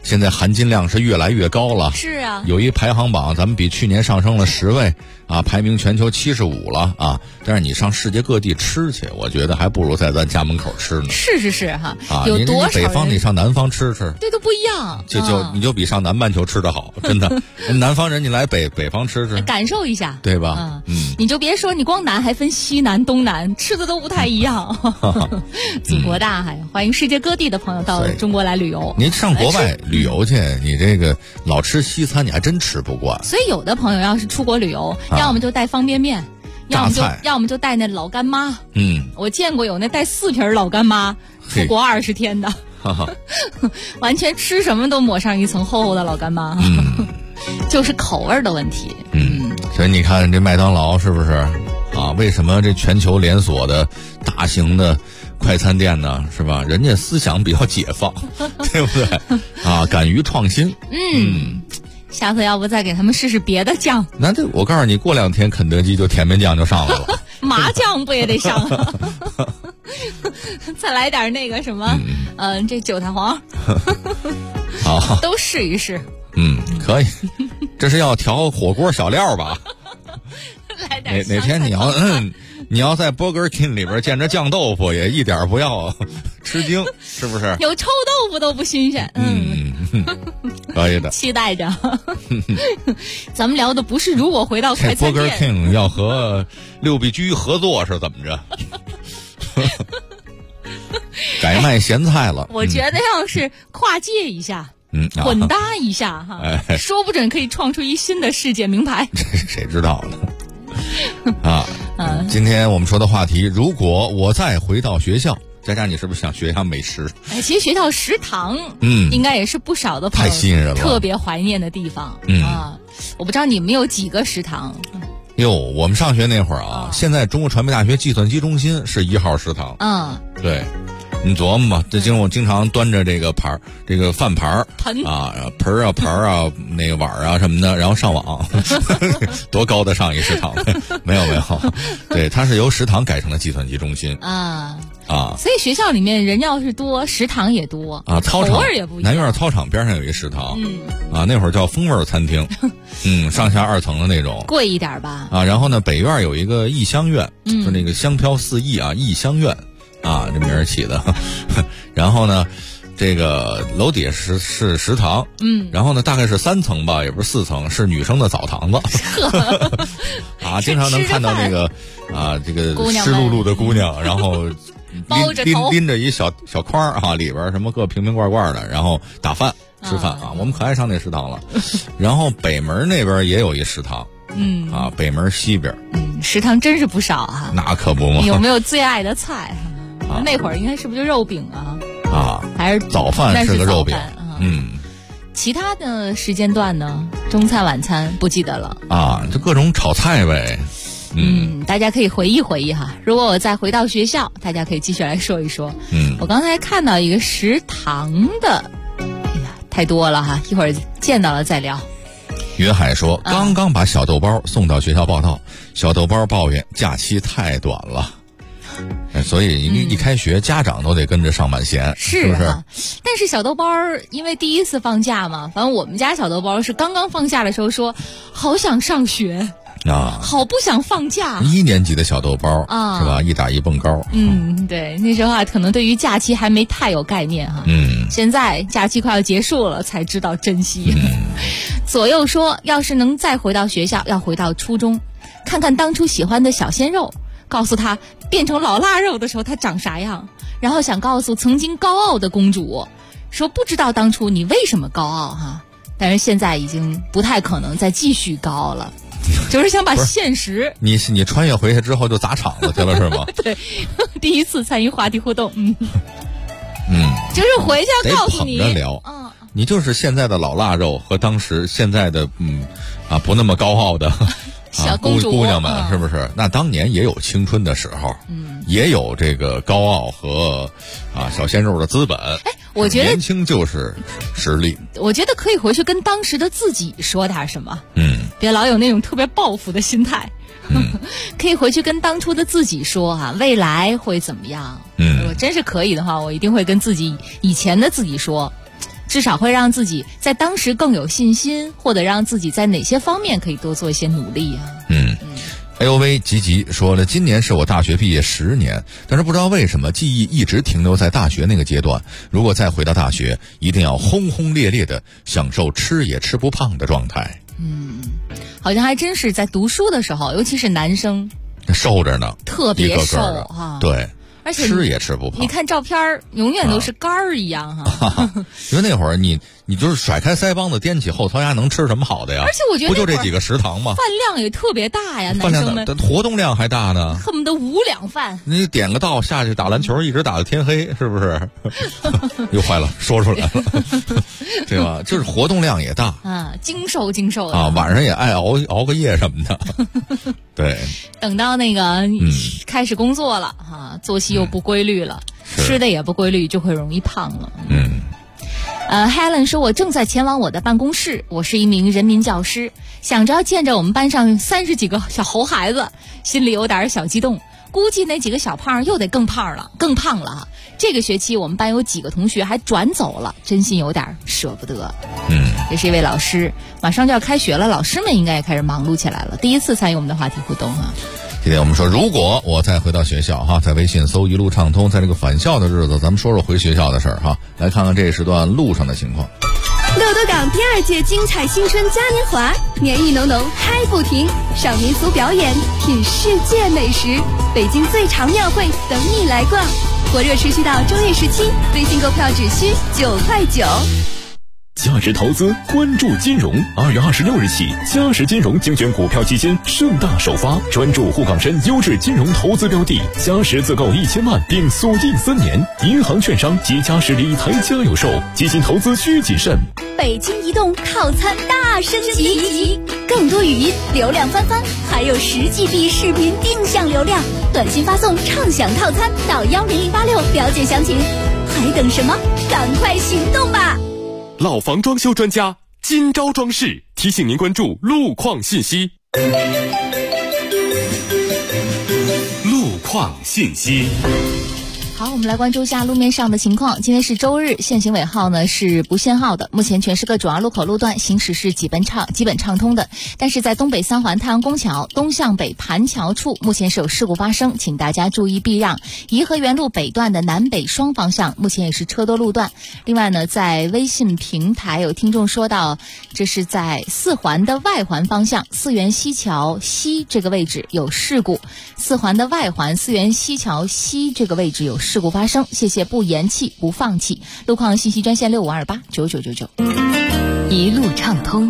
现在含金量是越来越高了。 是啊， 有一排行榜，咱们比去年上升了10位啊，排名全球75了啊。但是你上世界各地吃去，我觉得还不如在咱家门口吃呢。 是哈， 啊， 有多少你北方你上南方吃， 对，都不一样。 你就比上南半球吃的好，真的。南方人你来北方吃， 感受一下， 对吧？ 你就别说你光南，还分西南、东南，吃的都不太一样。祖国大海，欢迎世界各地的朋友到中国来旅游。 您上国外旅游去，你这个老吃西餐，你还真吃不惯。 所以有的朋友要是出国旅游，要么就带方便面，要么就带那老干妈。我见过有那带4瓶老干妈出国20天的，完全吃什么都抹上一层厚厚的老干妈。就是口味的问题。 所以你看这麦当劳是不是啊？为什么这全球连锁的大型的快餐店呢？是吧？人家思想比较解放，对不对？啊，敢于创新。 下次要不再给他们试试别的酱？ 那这我告诉你，过2天肯德基就甜面酱就上来了， 麻酱不也得上啊？再来点那个什么，这韭菜黄， 好， 都试一试。 可以，这是要调火锅小料吧？ 来点哪天你要在 Burger King 里边见着酱豆腐，也一点不要吃惊，是不是？ 有臭豆腐都不新鲜。 可以的， 期待着。咱们聊的不是如果回到快餐店 Burger King 要和六必居合作是怎么着？改卖咸菜了。 我觉得要是跨界一下。混搭一下哈，说不准可以创出一新的世界名牌。 谁知道呢？啊，今天我们说的话题，如果我再回到学校，佳佳，你是不是想学一下美食？ 其实学校食堂，应该也是不少的朋友太吸引人了， 特别怀念的地方。我不知道你们有几个食堂？ 我们上学那会儿啊，现在中国传媒大学计算机中心是1号食堂。对。你琢磨吧，这经常端着这个盘儿，这个饭盘儿啊，盆啊盘啊，那个碗啊什么的，然后上网，多高的上一食堂？没有，对，它是由食堂改成了计算机中心啊。 所以学校里面人要是多，食堂也多啊，操场口味也不一样。 南院操场边上有一食堂，那会儿叫风味餐厅，上下2层的那种， 贵一点吧。 然后呢，北院有一个艺香苑，就那个香飘4溢啊，艺香苑。这名儿起的，然后呢，这个楼底下是食堂，然后呢大概是3层吧，也不是4层，是女生的澡堂子，经常能看到那个这个湿漉漉的姑娘，然后拎着一小筐里边什么各瓶罐罐的，然后打饭吃饭我们可爱上那食堂了。然后北门那边也有一食堂，北门西边， 食堂真是不少啊， 那可不嘛。 有没有最爱的菜？那会儿应该是不是就肉饼还是早饭是个肉饼？ 其他的时间段呢？中餐晚餐不记得了就各种炒菜呗。 大家可以回忆回忆哈。如果我再回到学校，大家可以继续来说一说。我刚才看到一个食堂的，太多了哈，一会儿见到了再聊。 云海说，刚刚把小豆包送到学校报到，小豆包抱怨假期太短了。所以一开学，家长都得跟着上满弦，是不是？ 但是小豆包因为第一次放假嘛，反正我们家小豆包是刚刚放假的时候说，好想上学好不想放假。 1年级的小豆包是吧？一打一蹦高。 对，那时候可能对于假期还没太有概念哈。现在假期快要结束了，才知道珍惜。左右说，要是能再回到学校，要回到初中，看看当初喜欢的小鲜肉。告诉他变成老腊肉的时候他长啥样，然后想告诉曾经高傲的公主，说不知道当初你为什么高傲但是现在已经不太可能再继续高傲了，就是想把现实。 你穿越回去之后就砸场子去了是吗？ 对，第一次参与话题互动，就是回去要告诉你， 得捧着聊，你就是现在的老腊肉和当时现在的不那么高傲的。 小公主姑娘们是不是？那当年也有青春的时候，也有这个高傲和小鲜肉的资本。 我觉得年轻就是实力。 我觉得可以回去跟当时的自己说点什么，别老有那种特别报复的心态。可以回去跟当初的自己说未来会怎么样。如果真是可以的话，我一定会跟自己以前的自己说。 至少会让自己在当时更有信心，或者让自己在哪些方面可以多做一些努力啊。 AOV 吉说了，今年是我大学毕业10年，但是不知道为什么记忆一直停留在大学那个阶段。如果再回到大学，一定要轰轰烈烈的享受吃也吃不胖的状态。 好像还真是在读书的时候，尤其是男生瘦着呢， 特别瘦一个个哈。 对， 而且吃也吃不胖。 你看照片永远都是杆儿一样哈。 因为那会儿你就是甩开腮帮子掂起后槽牙，能吃什么好的呀？ 而且我觉得不就这几个食堂吗？ 饭量也特别大呀， 饭男生们量活动量还大呢， 恨不得5两饭。 你点个到下去打篮球，一直打到天黑，是不是？又坏了，说出来了，对吧？就是活动量也大啊，精瘦的啊，晚上也爱熬个夜什么的。对， 等到那个开始工作了哈，作息又不规律了，吃的也不规律，就会容易胖了。Helen 说，我正在前往我的办公室，我是一名人民教师，想着见着我们班上30几个小猴孩子，心里有点小激动，估计那几个小胖又得更胖了。这个学期我们班有几个同学还转走了，真心有点舍不得。这是一位老师，马上就要开学了，老师们应该也开始忙碌起来了，第一次参与我们的话题互动啊。 今天我们说，如果我再回到学校哈，在微信搜一路畅通，在这个返校的日子，咱们说说回学校的事儿哈。来看看这时段路上的情况。 乐多港第2届精彩新春嘉年华，年意浓浓嗨不停，上民俗表演，品世界美食，北京最长庙会等你来逛，火热持续到正月17，微信购票只需9块9。 价值投资，关注金融。2月26日起，嘉实金融精选股票基金盛大首发，专注沪港深优质金融投资标的。嘉实自购1000万并锁定3年，银行、券商及嘉实理财家有售，基金投资需谨慎。 北京移动套餐大升级，更多语音流量翻番，还有10GB 视频定向流量，短信发送畅享套餐到10086了解详情。还等什么？赶快行动吧！ 老房装修专家金招装饰提醒您关注路况信息。路况信息。 好，我们来关注一下路面上的情况。今天是周日，限行尾号呢是不限号的。目前全市各主要路口路段行驶是基本畅通的，但是在东北3环太阳宫桥东向北盘桥处，目前是有事故发生，请大家注意避让。颐和园路北段的南北双方向，目前也是车多路段。另外呢，在微信平台有听众说到，这是在4环的外环方向，四元西桥西这个位置有事故。4环的外环四元西桥西这个位置有事故发生，谢谢不言弃不放弃。路况信息专线65289999。 一路畅通。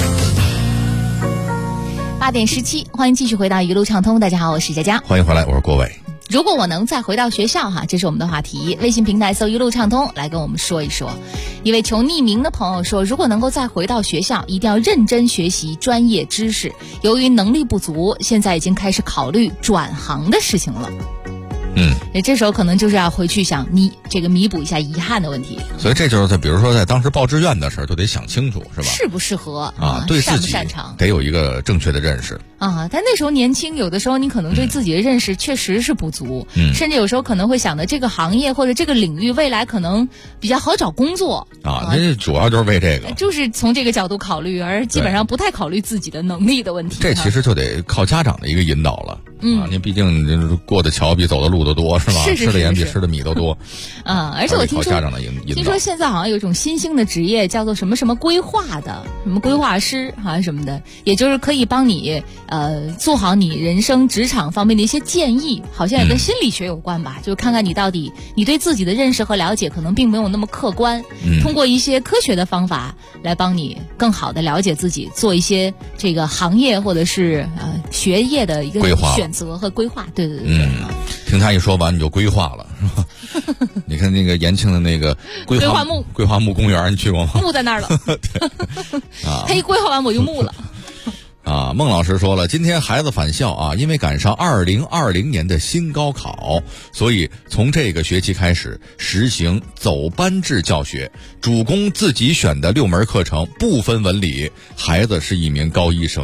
8点17，欢迎继续回到一路畅通。大家好，我是佳佳， 欢迎回来，我是郭伟。 如果我能再回到学校哈，这是我们的话题。微信平台搜一路畅通，来跟我们说一说。一位求匿名的朋友说，如果能够再回到学校，一定要认真学习专业知识。由于能力不足，现在已经开始考虑转行的事情了。这时候可能就是要回去想弥补一下遗憾的问题。 所以这就是在比如说在当时报志愿的事儿，就得想清楚，是吧？ 适不适合啊？对自己擅不擅长得有一个正确的认识啊。但那时候年轻，有的时候你可能对自己的认识确实是不足，甚至有时候可能会想的这个行业或者这个领域未来可能比较好找工作啊。那主要就是为这个， 就是从这个角度考虑，而基本上不太考虑自己的能力的问题。 这其实就得靠家长的一个引导了。您毕竟过的桥比走的路都多，是吧？吃的盐比吃的米都多而且我听说家长的引导。 听说现在好像有一种新兴的职业叫做什么什么规划的，什么规划师啊什么的，也就是可以帮你做好你人生职场方面的一些建议，好像也跟心理学有关吧，就是看看你到底你对自己的认识和了解可能并没有那么客观，通过一些科学的方法来帮你更好的了解自己，做一些这个行业或者是学业的一个选择和规划。对。 听他一说完你就规划了，是吧？你看那个延庆的那个规划木公园，你去过吗？ 木在那儿了。他一规划完我就木了。 孟老师说了，今天孩子返校啊，因为赶上2020年的新高考，所以从这个学期开始实行走班制教学，主攻自己选的6门课程，不分文理。孩子是一名高一生。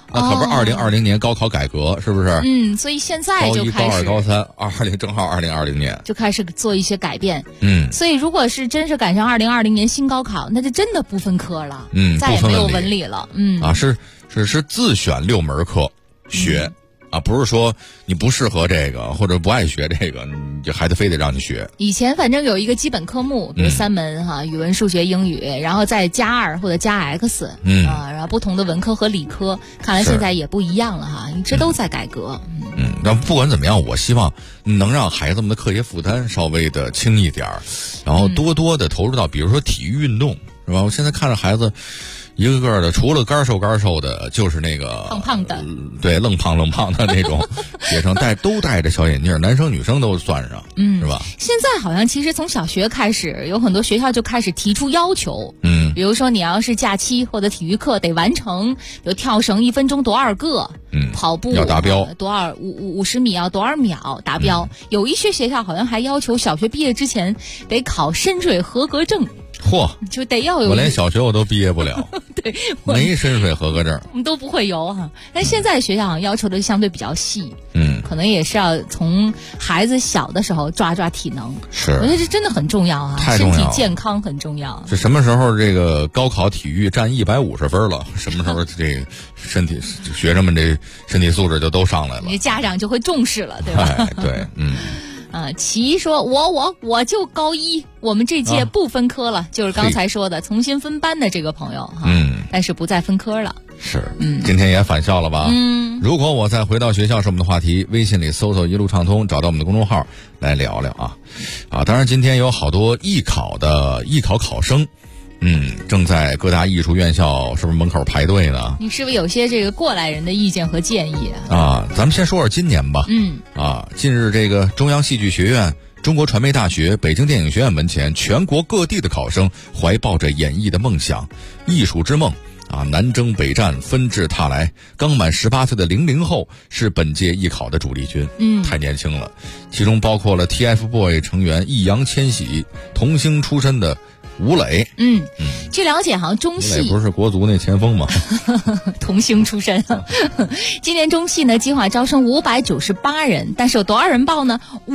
那可不是2020年高考改革，是不是？ 所以现在就开始高1、高2、高3，正好2020年就开始做一些改变。 所以如果是真是赶上2020年新高考，那就真的不分科了，再也没有文理了。 是自选6门课学。不是说你不适合这个或者不爱学这个，你这孩子非得让你学。 以前反正有一个基本科目，比如3门语文、数学、英语，然后再加2或者加 X，然后不同的文科和理科，看来现在也不一样了一直都在改革。 那不管怎么样，我希望能让孩子们的课业负担稍微的轻一点，然后多多的投入到比如说体育运动，是吧？我现在看着孩子一个个的，除了干瘦的，就是那个胖胖的， 对，愣胖的那种学生，都戴着小眼镜，男生女生都算上，是吧？ 现在好像其实从小学开始，有很多学校就开始提出要求，比如说你要是假期或者体育课得完成，有跳绳1分钟多少个，跑步要达标多少50米要多少秒达标，有一些学校好像还要求小学毕业之前得考深水合格证。 就得要有， 我连小学我都毕业不了， 对， 没深水合格证， 我们都不会游但现在学校好像要求的相对比较细，可能也是要从孩子小的时候抓体能， 是， 我觉得这真的很重要太重要了， 身体健康很重要。 是什么时候这个高考体育占150分了？什么时候这个学生们这身体素质就都上来了？ 你家长就会重视了，对吧？ 对， 齐说我就高1，我们这届不分科了，就是刚才说的重新分班的这个朋友但是不再分科了。 是，今天也返校了吧？如果我再回到学校是我们的话题，微信里搜一路畅通，找到我们的公众号来聊聊当然今天有好多艺考考生。正在各大艺术院校是不是门口排队呢？ 你是不是有些这个过来人的意见和建议咱们先说说今年吧。近日这个中央戏剧学院、中国传媒大学、北京电影学院门前，全国各地的考生怀抱着演艺的梦想、艺术之梦南征北战，纷至沓来。刚满18岁的00后是本届艺考的主力军，太年轻了。其中包括了 TFBOYS 成员易烊千玺、童星出身的吴磊。 据了解好像中戏吴磊不是国足那前锋吗？ 童星出身今年中戏呢计划招生598人，但是有多少人报呢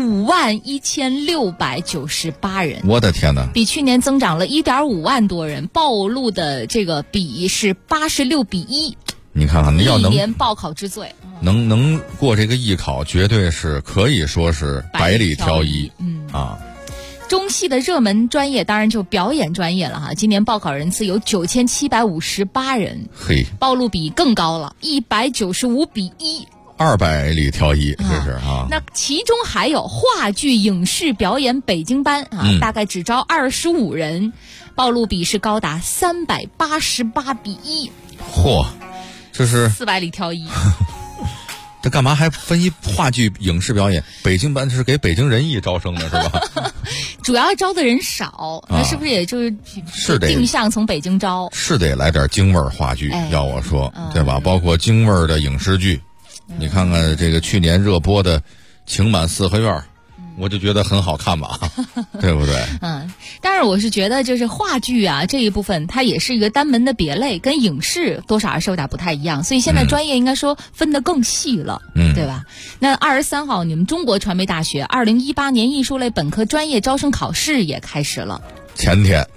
？51698人。 我的天哪， 比去年增长了1.5万多人，报录的这个比是86比1。 你看看，你要能一年报考之最， 能过这个艺考，绝对是可以说是百里挑一。 中戏的热门专业当然就表演专业了今年报考人次有9758人，报录比更高了，195比1，200 里挑一，这是那其中还有话剧、影视表演北京班大概只招25人，报录比是高达388比1。 这是 400里挑一。 这干嘛还分一话剧、影视表演？北京班是给北京人艺招生的是吧？ 主要招的人少，那是不是也就是定向从北京招？ 是得来点京味儿话剧，要我说，对吧？包括京味儿的影视剧，你看看这个去年热播的《情满四合院》，我就觉得很好看吧，对不对？ 但是我是觉得就是话剧这一部分它也是一个单门的别类，跟影视多少还是有点不太一样，所以现在专业应该说分得更细了，对吧？那23号你们中国传媒大学2018年艺术类本科专业招生考试也开始了，前天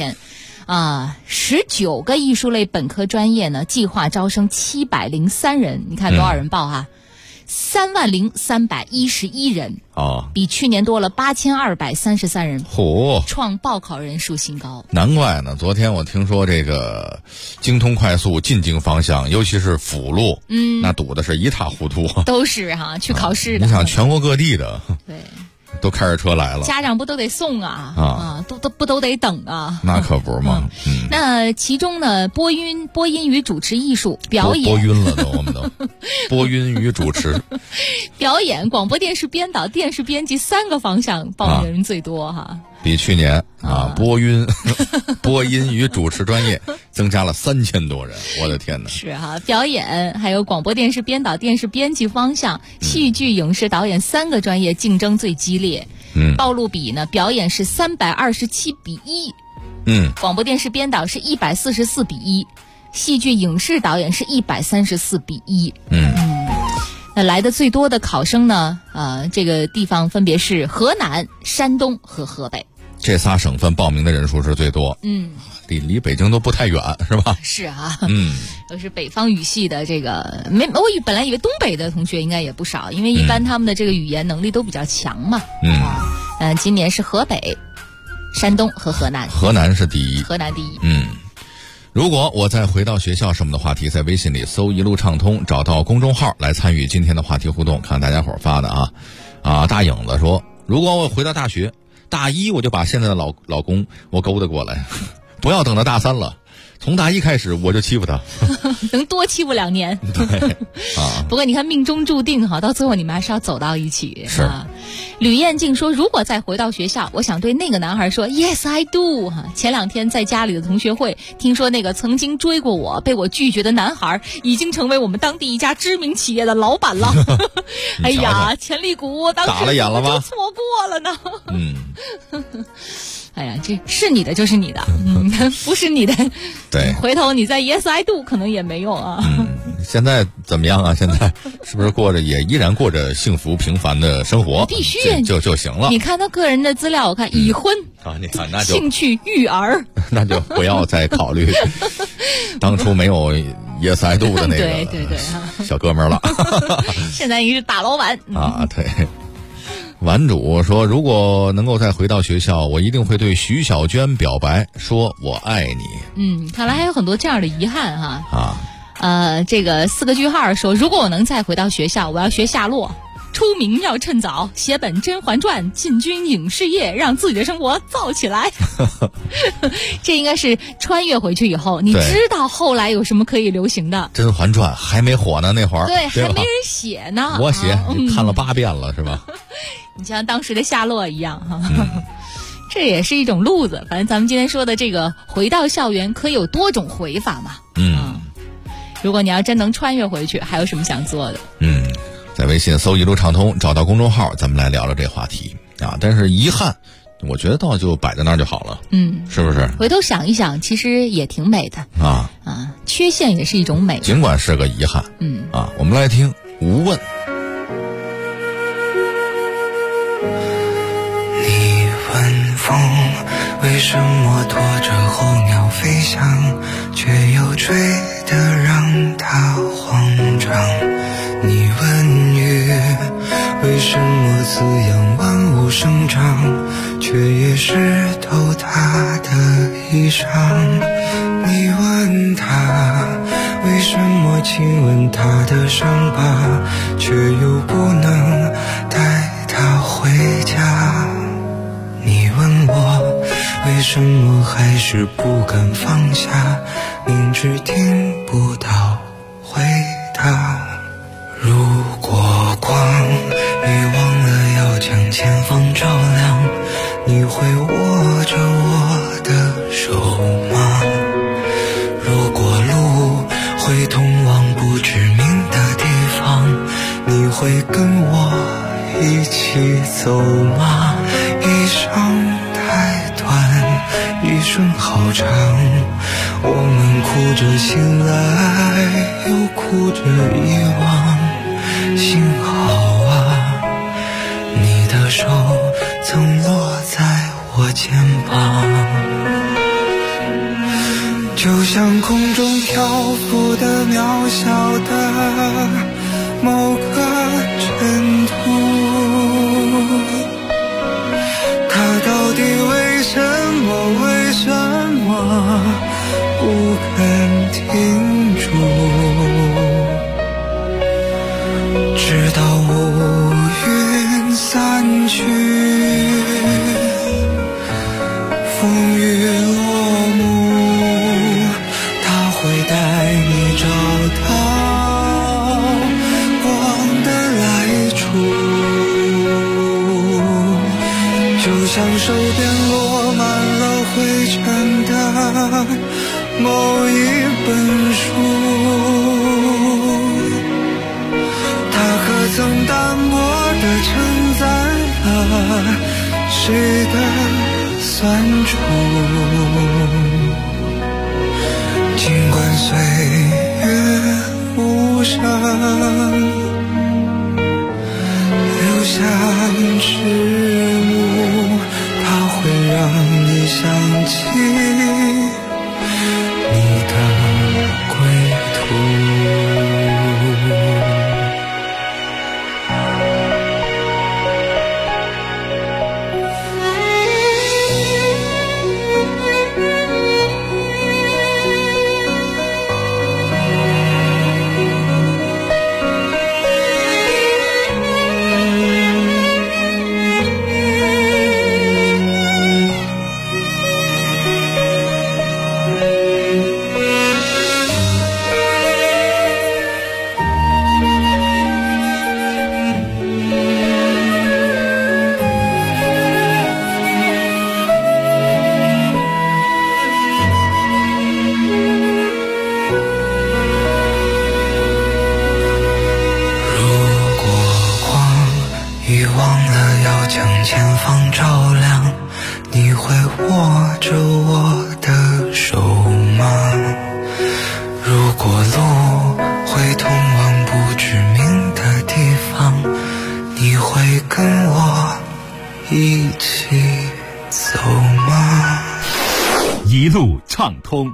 19个艺术类本科专业呢计划招生703人，你看多少人报30311人比去年多了8233人，创报考人数新高。 难怪呢，昨天我听说这个京通快速进京方向，尤其是辅路，那堵的是一塌糊涂， 都是去考试的。 你想全国各地的， 对。 都开着车来了， 家长不都得送都得等那可不嘛。 那其中呢，播音与主持艺术表演播晕了都，我们都播音与主持表演、广播电视编导、电视编辑3个方向报名人最多比去年播音与主持专业增加了3000多人，我的天哪！ 是表演还有广播电视编导、电视编辑方向、戏剧、影视导演3个专业竞争最激烈。报录比呢，表演是327比1，广播电视编导是144比1， 戏剧影视导演是134:1。那来的最多的考生呢，这个地方分别是河南、山东和河北。 这仨省份报名的人数是最多。离北京都不太远，是吧？ 是啊，都是北方语系的这个我本来以为东北的同学应该也不少，因为一般他们的这个语言能力都比较强嘛。今年是河北、山东和河南。 河南是第一。 河南第一。 如果我再回到学校什么的话题，在微信里搜一路畅通，找到公众号来参与今天的话题互动，看大家伙发的大影子说，如果我回到大学大一，我就把现在的老公我勾搭过来，不要等到大三了，从大一开始我就欺负他能多欺负2年。 对不过你看命中注定到最后你们还是要走到一起。 是吕燕静说，如果再回到学校，我想对那个男孩说 Yes I do。 前2天在家里的同学会，听说那个曾经追过我被我拒绝的男孩已经成为我们当地一家知名企业的老板了。哎呀，潜力股当时打了眼了吧， 就错过了呢。哎呀，这是你的就是你的，不是你的， 对， 回头你再 Yes I do 可能也没用啊。 现在怎么样啊？现在是不是依然过着幸福平凡的生活？ 必须就行了。 你看他个人的资料，我看已婚你看那就兴趣育儿， 那就不要再考虑当初没有 Yes I do 的那个对小哥们儿了。 现在已经是大老板对。玩主说，如果能够再回到学校，我一定会对徐小娟表白，说我爱你。 看来还有很多这样的遗憾这个4个句号说，如果我能再回到学校，我要学夏洛，出名要趁早，写本《甄嬛传》，进军影视业，让自己的生活造起来。这应该是穿越回去以后，你知道后来有什么可以流行的？ 《甄嬛传》还没火呢，那会儿对，还没人写呢。 我写，看了8遍了，是吧？ 你像当时的夏洛一样这也是一种路子。反正咱们今天说的这个回到校园可以有多种回法嘛。如果你要真能穿越回去，还有什么想做的？ 在微信搜一路畅通，找到公众号，咱们来聊聊这话题但是遗憾，我觉得倒就摆在那儿就好了。是不是？ 回头想一想，其实也挺美的缺陷也是一种美， 尽管是个遗憾。我们来听无问。 你问风为什么拖着候鸟飞翔，却又追得让它慌张。你问雨为什么滋养万物生长，却也湿透它的衣裳。你问他为什么亲吻他的伤疤，却又不能带他回家。你问我为什么还是不敢放下，明知听不到回答。如果光遗忘了要将前方照亮，你会握着我的手吗？如果路会通往不知名的地方，你会跟我一起走吗？一生太短，一生好长，我们哭着醒来，又哭着遗忘。幸好你的手曾落在我肩膀，就像空中漂浮的渺小的某个尘土，它到底为什么不肯停住？直到乌云散去，风雨落幕，它会带你找到光的来处。就像手边落满了灰尘的某一本书，可曾淡薄地承载了谁的酸楚？ 尽管岁月无声，留下迟暮，它会让你想起你的归途。 一路畅通。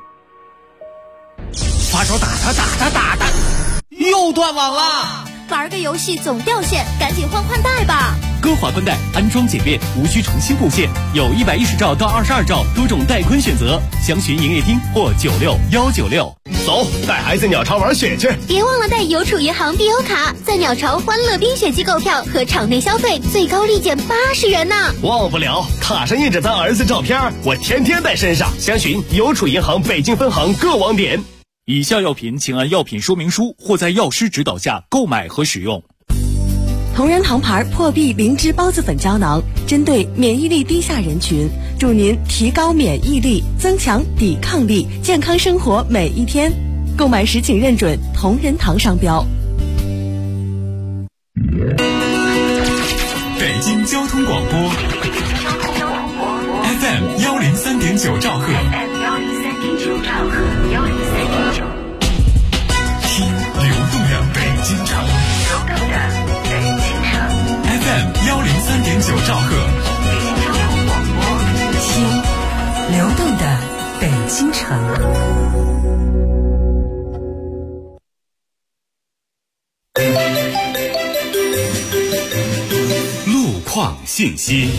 发手打他，又断网了。 玩个游戏总掉线，赶紧换宽带吧。 歌华宽带安装简便，无需重新布线，有110兆到22兆多种带宽选择，详询营业厅或96196。 走，带孩子鸟巢玩雪去。 别忘了带邮储银行必游卡，在鸟巢欢乐冰雪季购票和场内消费最高立减80元呢。 忘不了，卡上印着咱儿子照片，我天天带身上。详询邮储银行北京分行各网点。 以下药品请按药品说明书或在药师指导下购买和使用。 同仁堂牌破壁灵芝孢子粉胶囊，针对免疫力低下人群，助您提高免疫力，增强抵抗力，健康生活每一天。购买时请认准同仁堂商标。 北京交通广播 FM 103.9兆赫，听流动的北京城。FM 103.9兆赫， 听流动的北京城。 路况信息。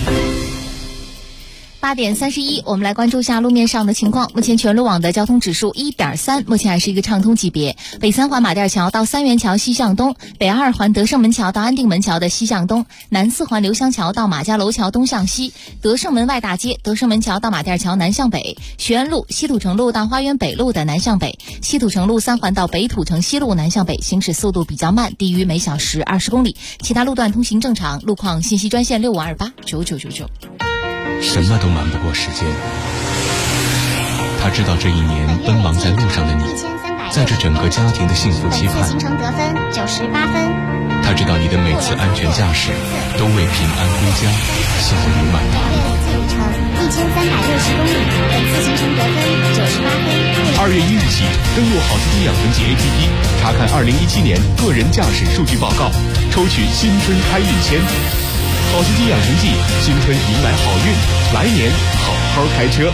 8点31，我们来关注一下路面上的情况。目前全路网的交通指数1.3，目前还是一个畅通级别。北三环马甸桥到三元桥西向东，北二环德胜门桥到安定门桥的西向东，南四环刘香桥到马家楼桥东向西，德胜门外大街德胜门桥到马甸桥南向北，学院路西土城路到花园北路的南向北，西土城路3环到北土城西路南向北，行驶速度比较慢，低于每小时20公里，其他路段通行正常。路况信息专线6528999999。 什么都瞒不过时间，他知道这一年奔忙在路上的你，在这整个家庭的幸福期盼。 行程得分98分。 他知道你的每次安全驾驶都为平安归家心里满堂。 1360公里，本次行程得分98分。 2月1日起，登录好司机养成记 APP， 查看2017年个人驾驶数据报告，抽取新春开运签。好司机养成记，新春迎来好运，来年好好开车。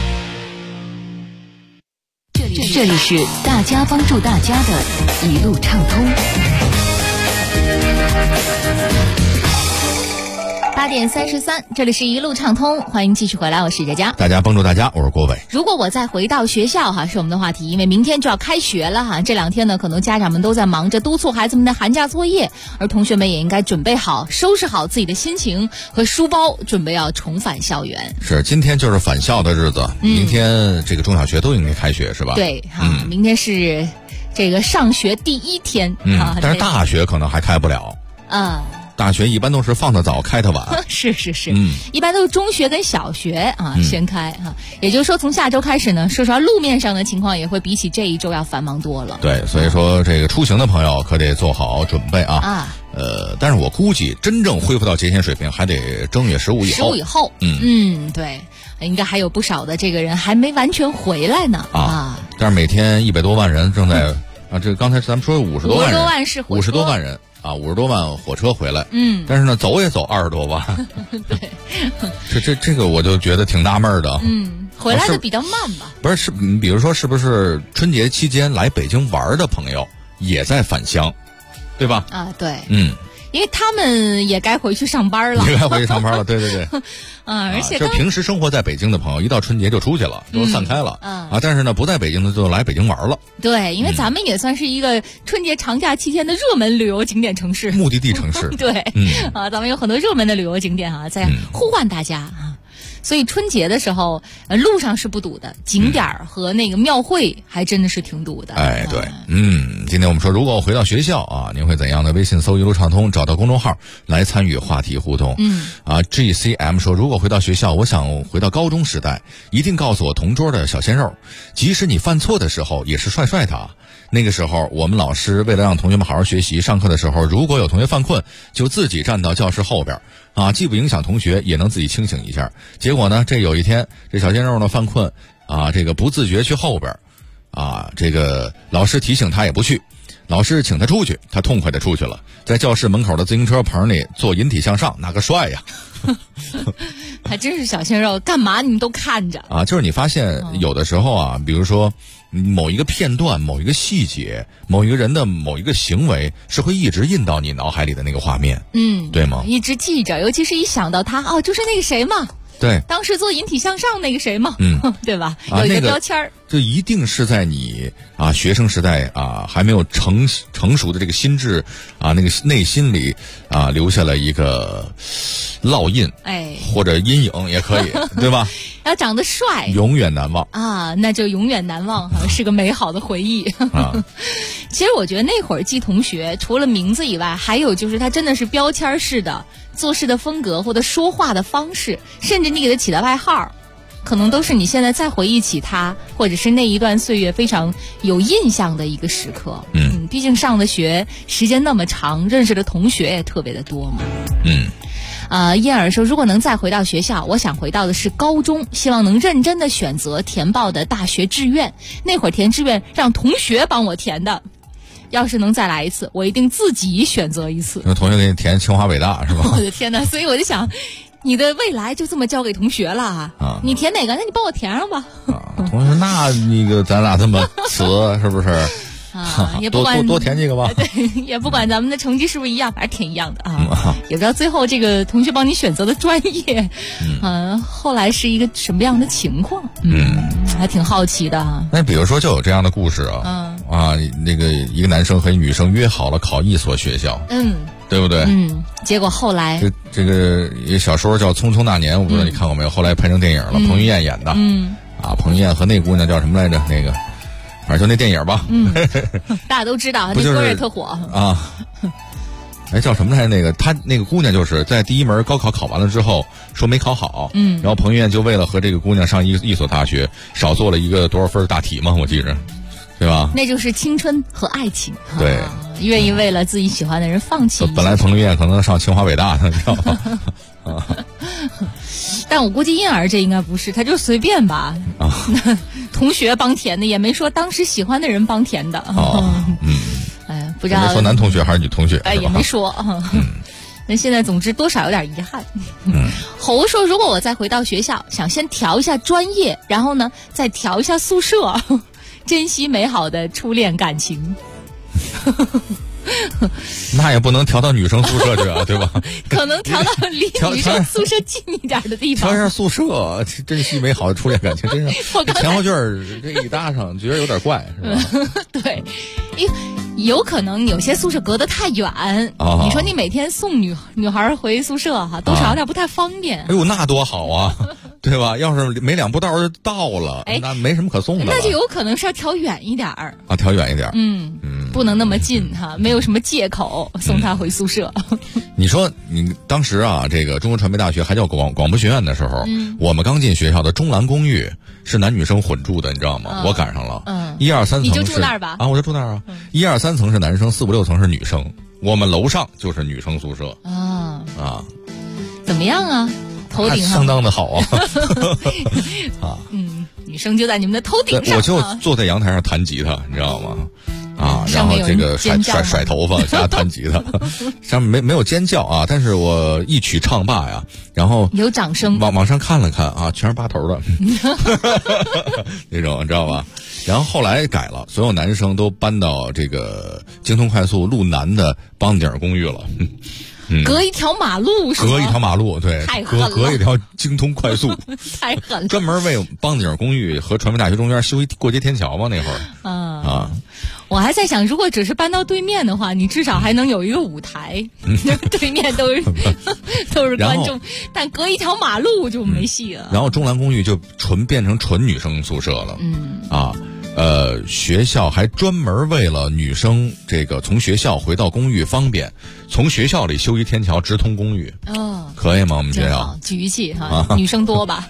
这里是大家帮助大家的一路畅通。 8点33，这里是一路畅通，欢迎继续回来，我是佳佳。 大家帮助大家，我是郭伟。 如果我再回到学校哈，是我们的话题，因为明天就要开学了哈，这2天呢，可能家长们都在忙着督促孩子们的寒假作业，而同学们也应该准备好、收拾好自己的心情和书包，准备要重返校园。 是，今天就是返校的日子，明天这个中小学都应该开学，是吧？ 对哈，明天是这个上学第1天但是大学可能还开不了。大学一般都是放得早开得晚。 是，一般都是中学跟小学先开也就是说从下周开始呢，说实话路面上的情况也会比起这一周要繁忙多了。 对，所以说这个出行的朋友可得做好准备啊。但是我估计真正恢复到节前水平还得正月15以后。 15以后，对，应该还有不少的这个人还没完全回来呢但是每天100多万人正在啊，这刚才咱们说50多万人，50多万人啊，50多万火车回来，但是呢，走也走20多万，对，这个我就觉得挺纳闷的， 回来的比较慢吧？ 不是，比如说是不是春节期间来北京玩的朋友也在返乡，对吧？ 啊，对，因为他们也该回去上班了， 也该回去上班了，对对对。 而且就平时生活在北京的朋友，一到春节就出去了，都散开了，但是呢，不在北京的就来北京玩了。 对，因为咱们也算是一个春节长假期间的热门旅游景点城市， 目的地城市。 对，咱们有很多热门的旅游景点啊，在呼唤大家啊。所以春节的时候，路上是不堵的，景点和那个庙会还真的是挺堵的。 哎，对，今天我们说，如果我回到学校啊，您会怎样的？微信搜一路畅通，找到公众号来参与话题互动。GCM 说，如果回到学校，我想回到高中时代，一定告诉我同桌的小鲜肉，即使你犯错的时候，也是帅帅他。那个时候，我们老师为了让同学们好好学习，上课的时候，如果有同学犯困，就自己站到教室后边啊，既不影响同学，也能自己清醒一下。结果呢，有一天，这小鲜肉呢犯困啊，这个不自觉去后边啊，这个老师提醒他也不去，老师请他出去，他痛快的出去了，在教室门口的自行车棚里做引体向上，那个帅呀！ 还真是小鲜肉，干嘛你们都看着啊？就是你发现有的时候啊，比如说某一个片段、某一个细节、某一个人的某一个行为，是会一直印到你脑海里的那个画面，对吗？ 一直记着，尤其是一想到他，哦，就是那个谁嘛。 对， 当时做引体向上那个谁嘛，对吧？有一个标签这一定是在你啊学生时代啊还没有成熟的这个心智啊那个内心里啊留下了一个烙印，或者阴影也可以，对吧？ 要长得帅， 永远难忘啊，那就永远难忘，是个美好的回忆。其实我觉得那会儿记同学，除了名字以外，还有就是他真的是标签式的做事的风格或者说话的方式，甚至你给他起的外号，可能都是你现在再回忆起他，或者是那一段岁月非常有印象的一个时刻。毕竟上的学时间那么长，认识的同学也特别的多嘛。燕儿说，如果能再回到学校，我想回到的是高中，希望能认真的选择填报的大学志愿。那会儿填志愿让同学帮我填的，要是能再来一次，我一定自己选择一次。 有同学给你填清华北大是吧？ 我的天哪！所以我就想，你的未来就这么交给同学了啊！你填哪个？那你帮我填上吧。 同学，那个咱俩这么瓷是不是？ 也不管多填几个吧。 对，也不管咱们的成绩是不是一样，反正填一样的啊。也不知道最后这个同学帮你选择的专业，后来是一个什么样的情况？还挺好奇的。 那比如说就有这样的故事啊，那个一个男生和女生约好了考一所学校，对不对？ 结果后来这个小说叫《匆匆那年》，我不知道你看过没有？后来拍成电影了，彭于晏演的。彭于晏和那姑娘叫什么来着？那个。反正就那电影吧， 大家都知道，那歌也特火啊。叫什么来着？那个他那个姑娘就是在第一门高考考完了之后说没考好，然后彭于晏就为了和这个姑娘上一所大学，少做了一个多少分大题嘛，我记着，对吧？ 那就是青春和爱情， 对， 愿意为了自己喜欢的人放弃。 本来彭于晏可能上清华北大的，你知道吗？ 但我估计燕儿这应该不是，他就随便吧。同学帮填的，也没说当时喜欢的人帮填的。不知道。没说男同学还是女同学。 也没说。那现在总之多少有点遗憾。侯说，如果我再回到学校，想先调一下专业，然后呢再调一下宿舍，珍惜美好的初恋感情。 那也不能调到女生宿舍去啊，对吧？ 可能调到离女生宿舍近一点的地方。 调一下宿舍，珍惜美好的初恋感情，真是这填号卷这一搭上，觉得有点怪，是吧？ 对，有可能有些宿舍隔得太远，你说你每天送女孩回宿舍多少有点不太方便。 哎呦，那多好啊！对吧？要是没两步道就到了，那没什么可送的。 那就有可能是要调远一点儿啊，调远一点。 不能那么近没有什么借口送他回宿舍。 你说你当时啊，这个中国传媒大学还叫广播学院的时候，我们刚进学校的中蓝公寓是男女生混住的，你知道吗？我赶上了。1、2、3层是， 你就住那儿吧？ 啊，我就住那儿啊。1、2、3层是男生，4、5、6层是女生。我们楼上就是女生宿舍。怎么样啊？头顶相当的好啊。 女女生就在你们的头顶上， 我就坐在阳台上弹吉他，你知道吗？然后这个甩头发加弹吉他，上面没有尖叫啊，但是我一曲唱罢呀，然后有掌声， 往上看了看啊，全是八头的那种，你知道吧？然后后来改了，所有男生都搬到这个京通快速路南的邦景公寓了。 隔一条马路是吧？ 隔一条马路，对， 太狠了， 隔一条京通快速， 太狠了。 专门为邦景公寓和传媒大学中间修一过街天桥嘛，那会儿我还在想，如果只是搬到对面的话，你至少还能有一个舞台，对面都是观众，但隔一条马路就没戏了。 然后中南公寓就变成纯女生宿舍了，学校还专门为了女生这个从学校回到公寓方便，从学校里修一天桥直通公寓。可以吗？我们学校局气哈，女生多吧？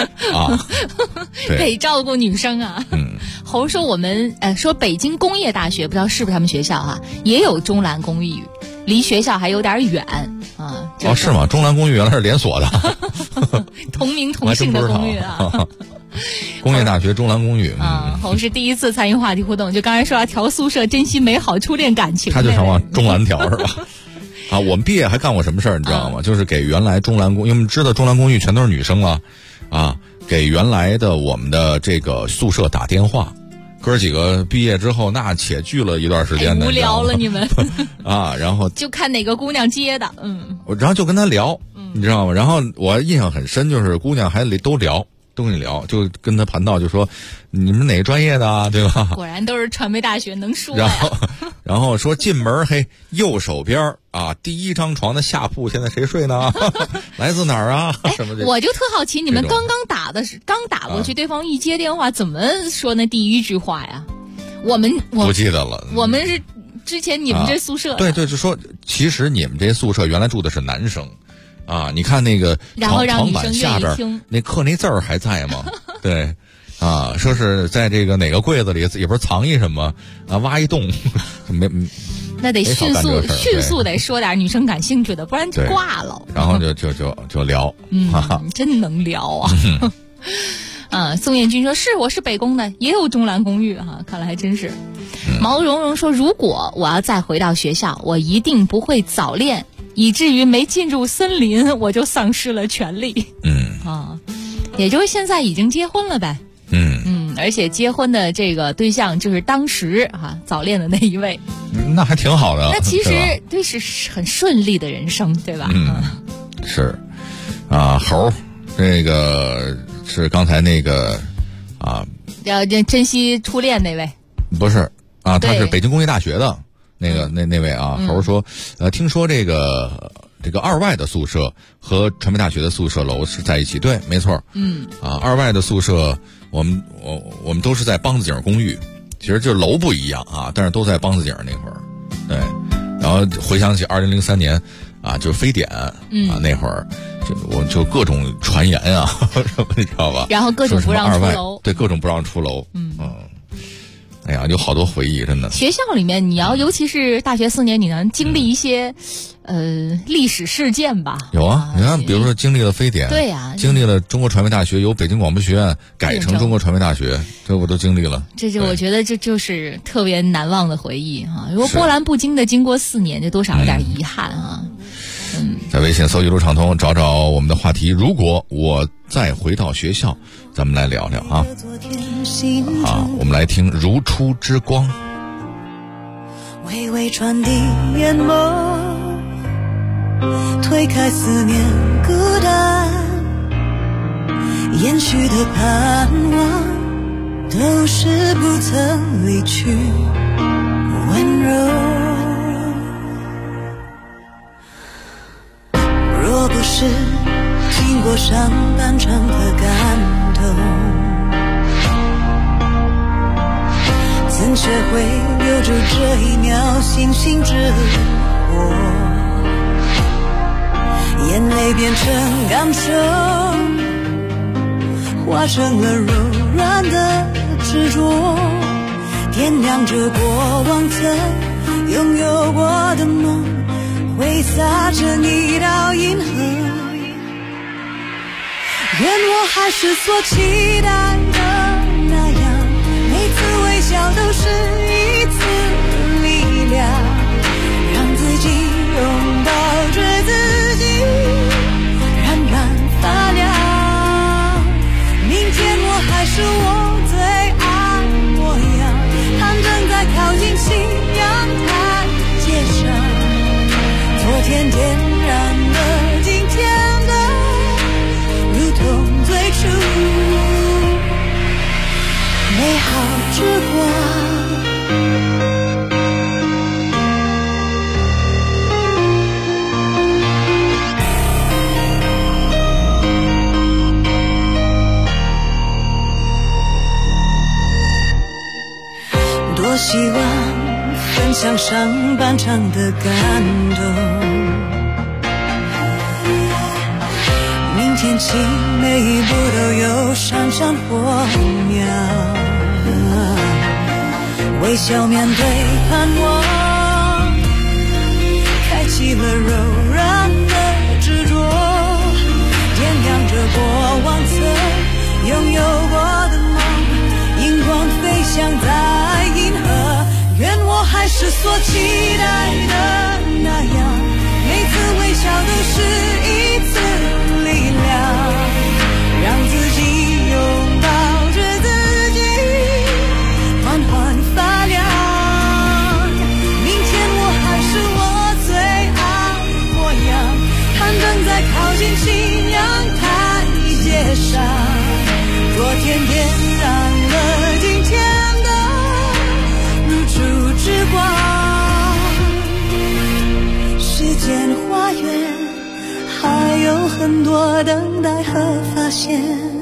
得照顾女生啊。猴说我们说北京工业大学不知道是不是他们学校啊，也有中南公寓，离学校还有点远啊。 是吗？中南公寓原来是连锁的， 同名同姓的公寓啊。 工业大学中南公寓猴是第一次参与话题互动，就刚才说要调宿舍，珍惜美好初恋感情， 他就想往中南调是吧？我们毕业还干过什么事儿你知道吗？就是给原来中南公，因为我们知道中南公寓全都是女生了给原来的我们的这个宿舍打电话，哥几个毕业之后那且聚了一段时间的， 无聊了你们然后就看哪个姑娘接的， 然后就跟他聊，你知道吗？然后我印象很深，就是姑娘还都跟你聊，就跟他盘道，就说你们哪个专业的啊，对吧？ 果然都是传媒大学，能说呀。 然后说进门，右手边第一张床的下铺现在谁睡呢？来自哪儿啊？什么的？ 我就特好奇，你们刚打过去，对方一接电话，怎么说那第一句话呀？我不记得了。 我们是之前你们这宿舍， 对，就说其实你们这宿舍原来住的是男生。你看那个床板下边那刻那字儿还在吗？对，说是在这个哪个柜子里也不是藏一什么挖一洞， 那得迅速得说点女生感兴趣的，不然就挂了。 然后就聊， 真能聊啊！宋彦军说是我是北工的，也有中南公寓看来还真是。毛茸茸说，如果我要再回到学校，我一定不会早恋。以至于没进入森林，我就丧失了权利。也就是现在已经结婚了呗。而且结婚的这个对象就是当时早恋的那一位。 那还挺好的。 那其实对是很顺利的人生，对吧？ 是猴这个是刚才那个要珍惜初恋那位。 不是他是北京工业大学的。那位猴说，听说这个二外的宿舍和传媒大学的宿舍楼是在一起，对，没错。二外的宿舍，我们都是在梆子井公寓，其实就是楼不一样但是都在梆子井那会儿，对。然后回想起2003年就是非典那会儿，我就各种传言你知道吧？ 然后各种不让出楼， 对，各种不让出楼，哎呀，有好多回忆，真的。 学校里面，尤其是大学4年，你能经历一些历史事件吧？ 有你看，比如说经历了非典， 对呀， 经历了中国传媒大学由北京广播学院改成中国传媒大学，这我都经历了。 我觉得这就是特别难忘的回忆如果波澜不惊的经过4年，这多少有点遗憾在微信搜一路畅通，找我们的话题。如果我再回到学校，咱们来聊聊我们来听《如初之光》。 微微传递眼眸，推开思念孤单，延续的盼望，都是不曾离去温柔。若不是经过上半场的感动，怎学会留住这一秒星星之火？眼泪变成感受，化成了柔软的执着，点亮着过往曾拥有过的梦，挥洒着一道银河。愿我还是所期待的上半场的感动。明天起每一步都有闪闪火苗，微笑面对盼望，开启了柔软的执着，点亮着过往曾拥有过的梦，荧光飞翔在银河，愿我还是所期待的那样，每次微笑都是一次力量，让自己拥抱着自己，缓缓发亮。明天我还是我最爱模样，攀登在靠近信仰台阶上，昨天点燃了今天的如初之光。时间花园还有很多等待和发现，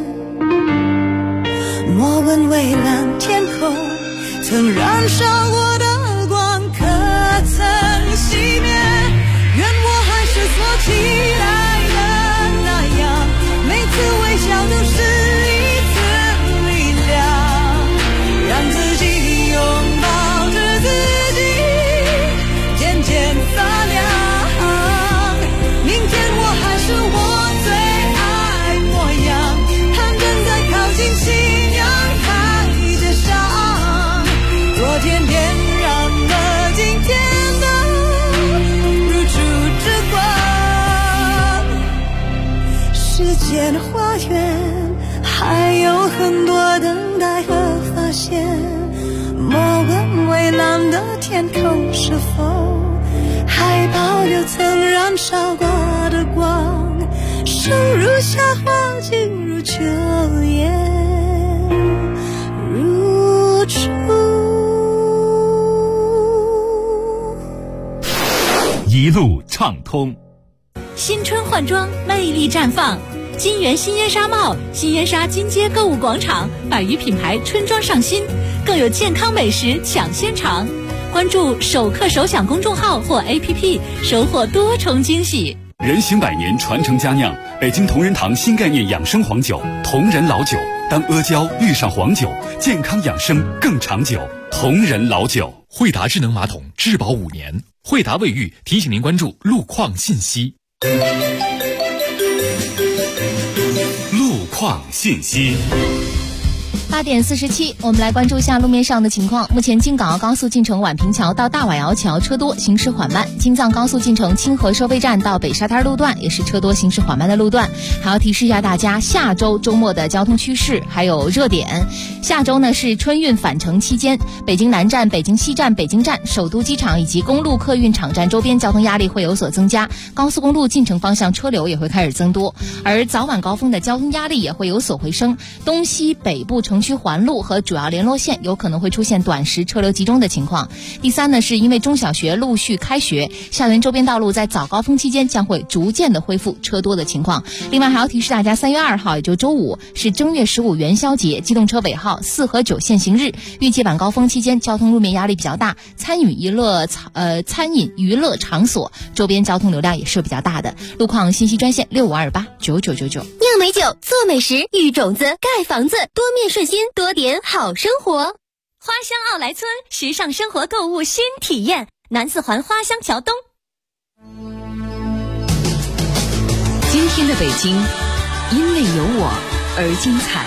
莫问蔚蓝天空曾燃烧过的光可曾熄灭，愿我还是所期待的那样，每次微笑都是一次力量，让自己拥抱着自己，渐渐发亮。明天我还是我最爱模样，攀登在靠近信仰台阶上，昨天点燃了今天的如初之光。时间花园还有很多等待和发现，莫问蔚蓝的天空是否还保留曾燃烧过的光，生如夏花，静如秋叶，如初。 一路畅通， 新春换装，魅力绽放。金源新烟纱帽、新烟纱金街购物广场百余品牌春装上新，更有健康美食抢先尝。关注首客首享公众号或 APP， 收获多重惊喜。 人行百年，传承佳酿，北京同仁堂新概念养生黄酒，同仁老酒。当阿胶遇上黄酒，健康养生更长久。同仁老酒。 惠达智能马桶质保5年。惠达卫浴提醒您关注路况信息。 路况信息。 8点47，我们来关注一下路面上的情况。目前京港澳高速进城宛平桥到大宛窑桥车多，行驶缓慢；京藏高速进城清河收费站到北沙滩路段也是车多，行驶缓慢的路段。还要提示一下大家，下周周末的交通趋势还有热点。下周呢是春运返程期间，北京南站、北京西站、北京站、首都机场以及公路客运场站周边交通压力会有所增加，高速公路进城方向车流也会开始增多，而早晚高峰的交通压力也会有所回升。东西北部城区环路和主要联络线有可能会出现短时车流集中的情况。第三呢，是因为中小学陆续开学，校园周边道路在早高峰期间将会逐渐的恢复车多的情况。另外还要提示大家，3月2号也就周五是正月15元宵节，机动车尾号4和9限行日，预计晚高峰期间交通路面压力比较大，餐饮娱乐场所周边交通流量也是比较大的。路况信息专线65289999。 酿美酒，做美食，育种子，盖房子，多面顺心，多点好生活。花乡奥莱村，时尚生活购物新体验，南四环花乡桥东。 今天的北京，因为有我而精彩。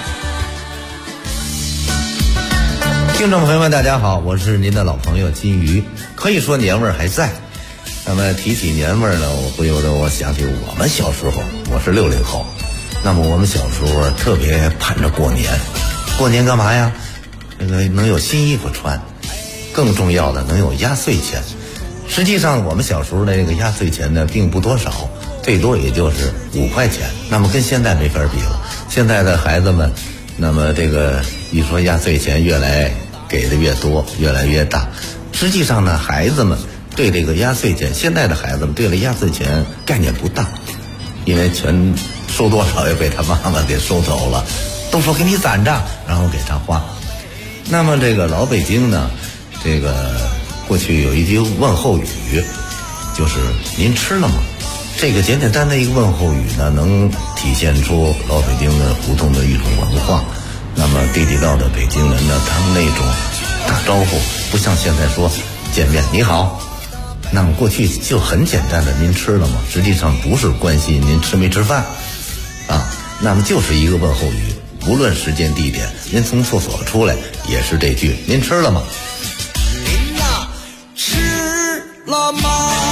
听众朋友们大家好，我是您的老朋友金鱼。可以说年味儿还在，那么提起年味儿呢，我不由得我想起我们小时候，我是60后，那么我们小时候特别盼着过年。过年干嘛呀？这个能有新衣服穿，更重要的能有压岁钱。实际上我们小时候的这个压岁钱呢并不多少，最多也就是5块钱，那么跟现在没法比了。现在的孩子们，那么这个一说压岁钱越来给的越多，越来越大。实际上呢，孩子们对这个压岁钱，现在的孩子们对了压岁钱概念不大，因为钱收多少也被他妈妈给收走了，都说给你攒着，然后给他花。那么这个老北京呢，这个过去有一句问候语，就是您吃了吗？这个简简单的一个问候语呢，能体现出老北京的胡同的一种文化。那么地地道的北京人呢，他们那种打招呼不像现在说见面你好，那么过去就很简单的您吃了吗？实际上不是关心您吃没吃饭啊，那么就是一个问候语，无论时间地点，您从厕所出来也是这句您吃了吗？ 您呐吃了吗？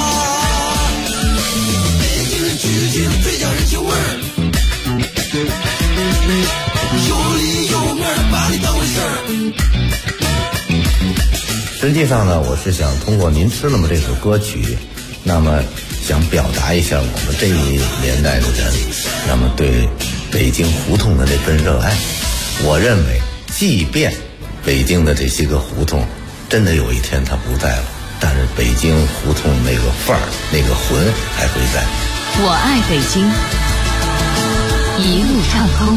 北京人取经最讲人情味儿，有理有面把你当回事儿。 实际上呢，我是想通过您吃了吗这首歌曲，那么想表达一下我们这一年代的人，那么对北京胡同的这份热爱。我认为即便北京的这些个胡同真的有一天它不在了，但是北京胡同那个范儿那个魂还会在。 我爱北京，一路畅通。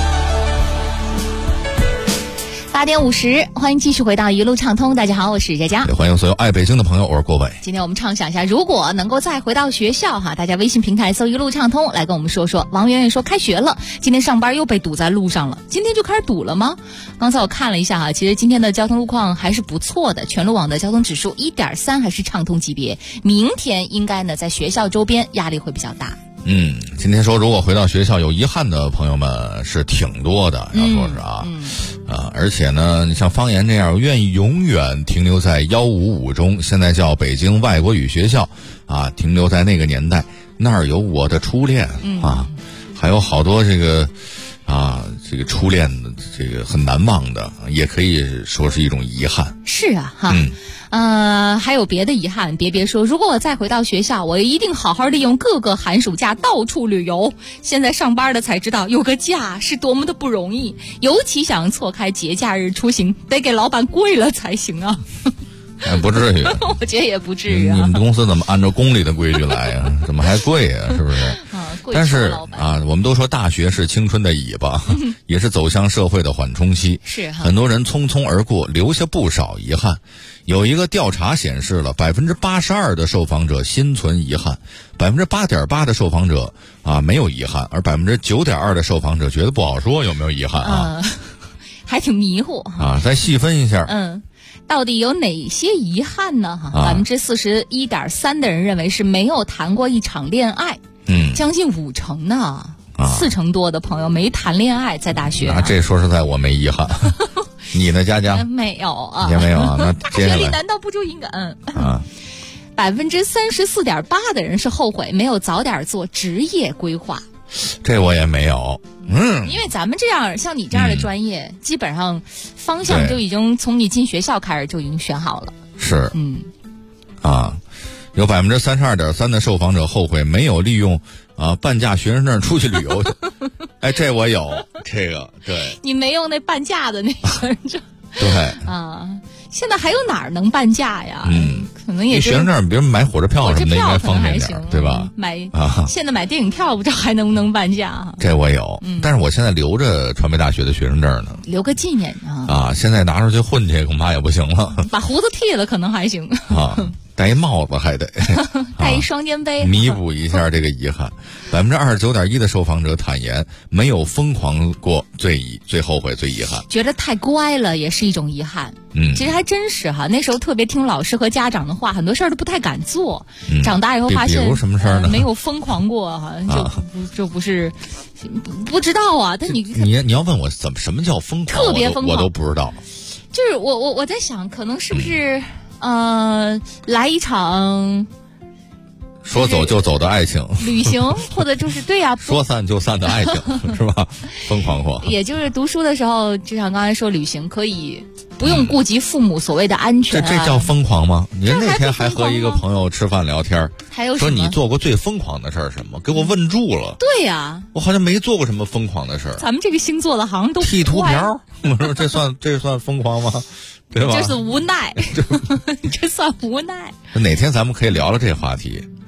8点50，欢迎继续回到一路畅通。大家好，我是佳佳， 也欢迎所有爱北京的朋友，我是郭伟。 今天我们畅想一下，如果能够再回到学校哈，大家微信平台搜一路畅通来跟我们说说。王媛媛说开学了，今天上班又被堵在路上了，今天就开始堵了吗？刚才我看了一下哈，其实今天的交通路况还是不错的，全路网的交通指数1.3还是畅通级别。明天应该呢在学校周边压力会比较大。 今天说如果回到学校有遗憾的朋友们是挺多的，要说是而且呢，你像方言这样愿意永远停留在155中，现在叫北京外国语学校啊，停留在那个年代，那儿有我的初恋还有好多这个初恋的这个很难忘的，也可以说是一种遗憾。 是啊哈。还有别的遗憾，别说，如果我再回到学校，我一定好好利用各个寒暑假到处旅游。现在上班的才知道有个假是多么的不容易，尤其想错开节假日出行，得给老板跪了才行啊。 不至于我觉得也不至于啊。 你们公司怎么按照公里的规矩来啊？怎么还贵啊？是不是？但是我们都说大学是青春的尾巴，也是走向社会的缓冲期。 是很多人匆匆而过，留下不少遗憾。有一个调查显示了82%的受访者心存遗憾，8.8%的受访者没有遗憾，而9.2%的受访者觉得不好说有没有遗憾啊？ 还挺迷糊再细分一下。 到底有哪些遗憾呢？41.3%的人认为是没有谈过一场恋爱，将近50%呢，4成多的朋友没谈恋爱在大学。 这说实在我没遗憾。你呢，佳佳？ 没有啊， 也没有啊。那大学里难道不就应该34.8%的人是后悔没有早点做职业规划。 这我也没有。 因为咱们这样像你这样的专业，基本上方向就已经从你进学校开始就已经选好了。 是。有32.3%的受访者后悔没有利用半价学生证出去旅游去。这我有这个。对， 你没用那半价的那学生证。 对现在还有哪儿能半价呀？可能也学生证，比如买火车票什么的应该方便点，对吧？ 现在买电影票不知道还能不能半价。 这我有，但是我现在留着传媒大学的学生证呢， 留个纪念现在拿出去混去恐怕也不行了。 把胡子剃了可能还行戴一帽子还得戴一双肩背， 弥补一下这个遗憾。29.1%的受访者坦言没有疯狂过，最后悔最遗憾， 觉得太乖了也是一种遗憾。其实还真是哈，那时候特别听老师和家长的话，很多事儿都不太敢做。长大以后发现， 比如什么事儿呢？ 没有疯狂过，好像就不是不知道啊。但你要问我什么叫疯狂， 特别疯狂， 我都不知道。 就是我在想，可能是不是来一场说走就走的爱情旅行，或者就是对呀， 说散就散的爱情是吧？疯狂过， 也就是读书的时候，就像刚才说，旅行可以不用顾及父母所谓的安全。 这叫疯狂吗？您那天还和一个朋友吃饭聊天， 还有说你做过最疯狂的事儿什么？给我问住了。 对呀， 我好像没做过什么疯狂的事儿。 咱们这个星座的好像都剃秃瓢，我说这算疯狂吗？对吧？ 这是无奈，这算无奈。 哪天咱们可以聊聊这话题。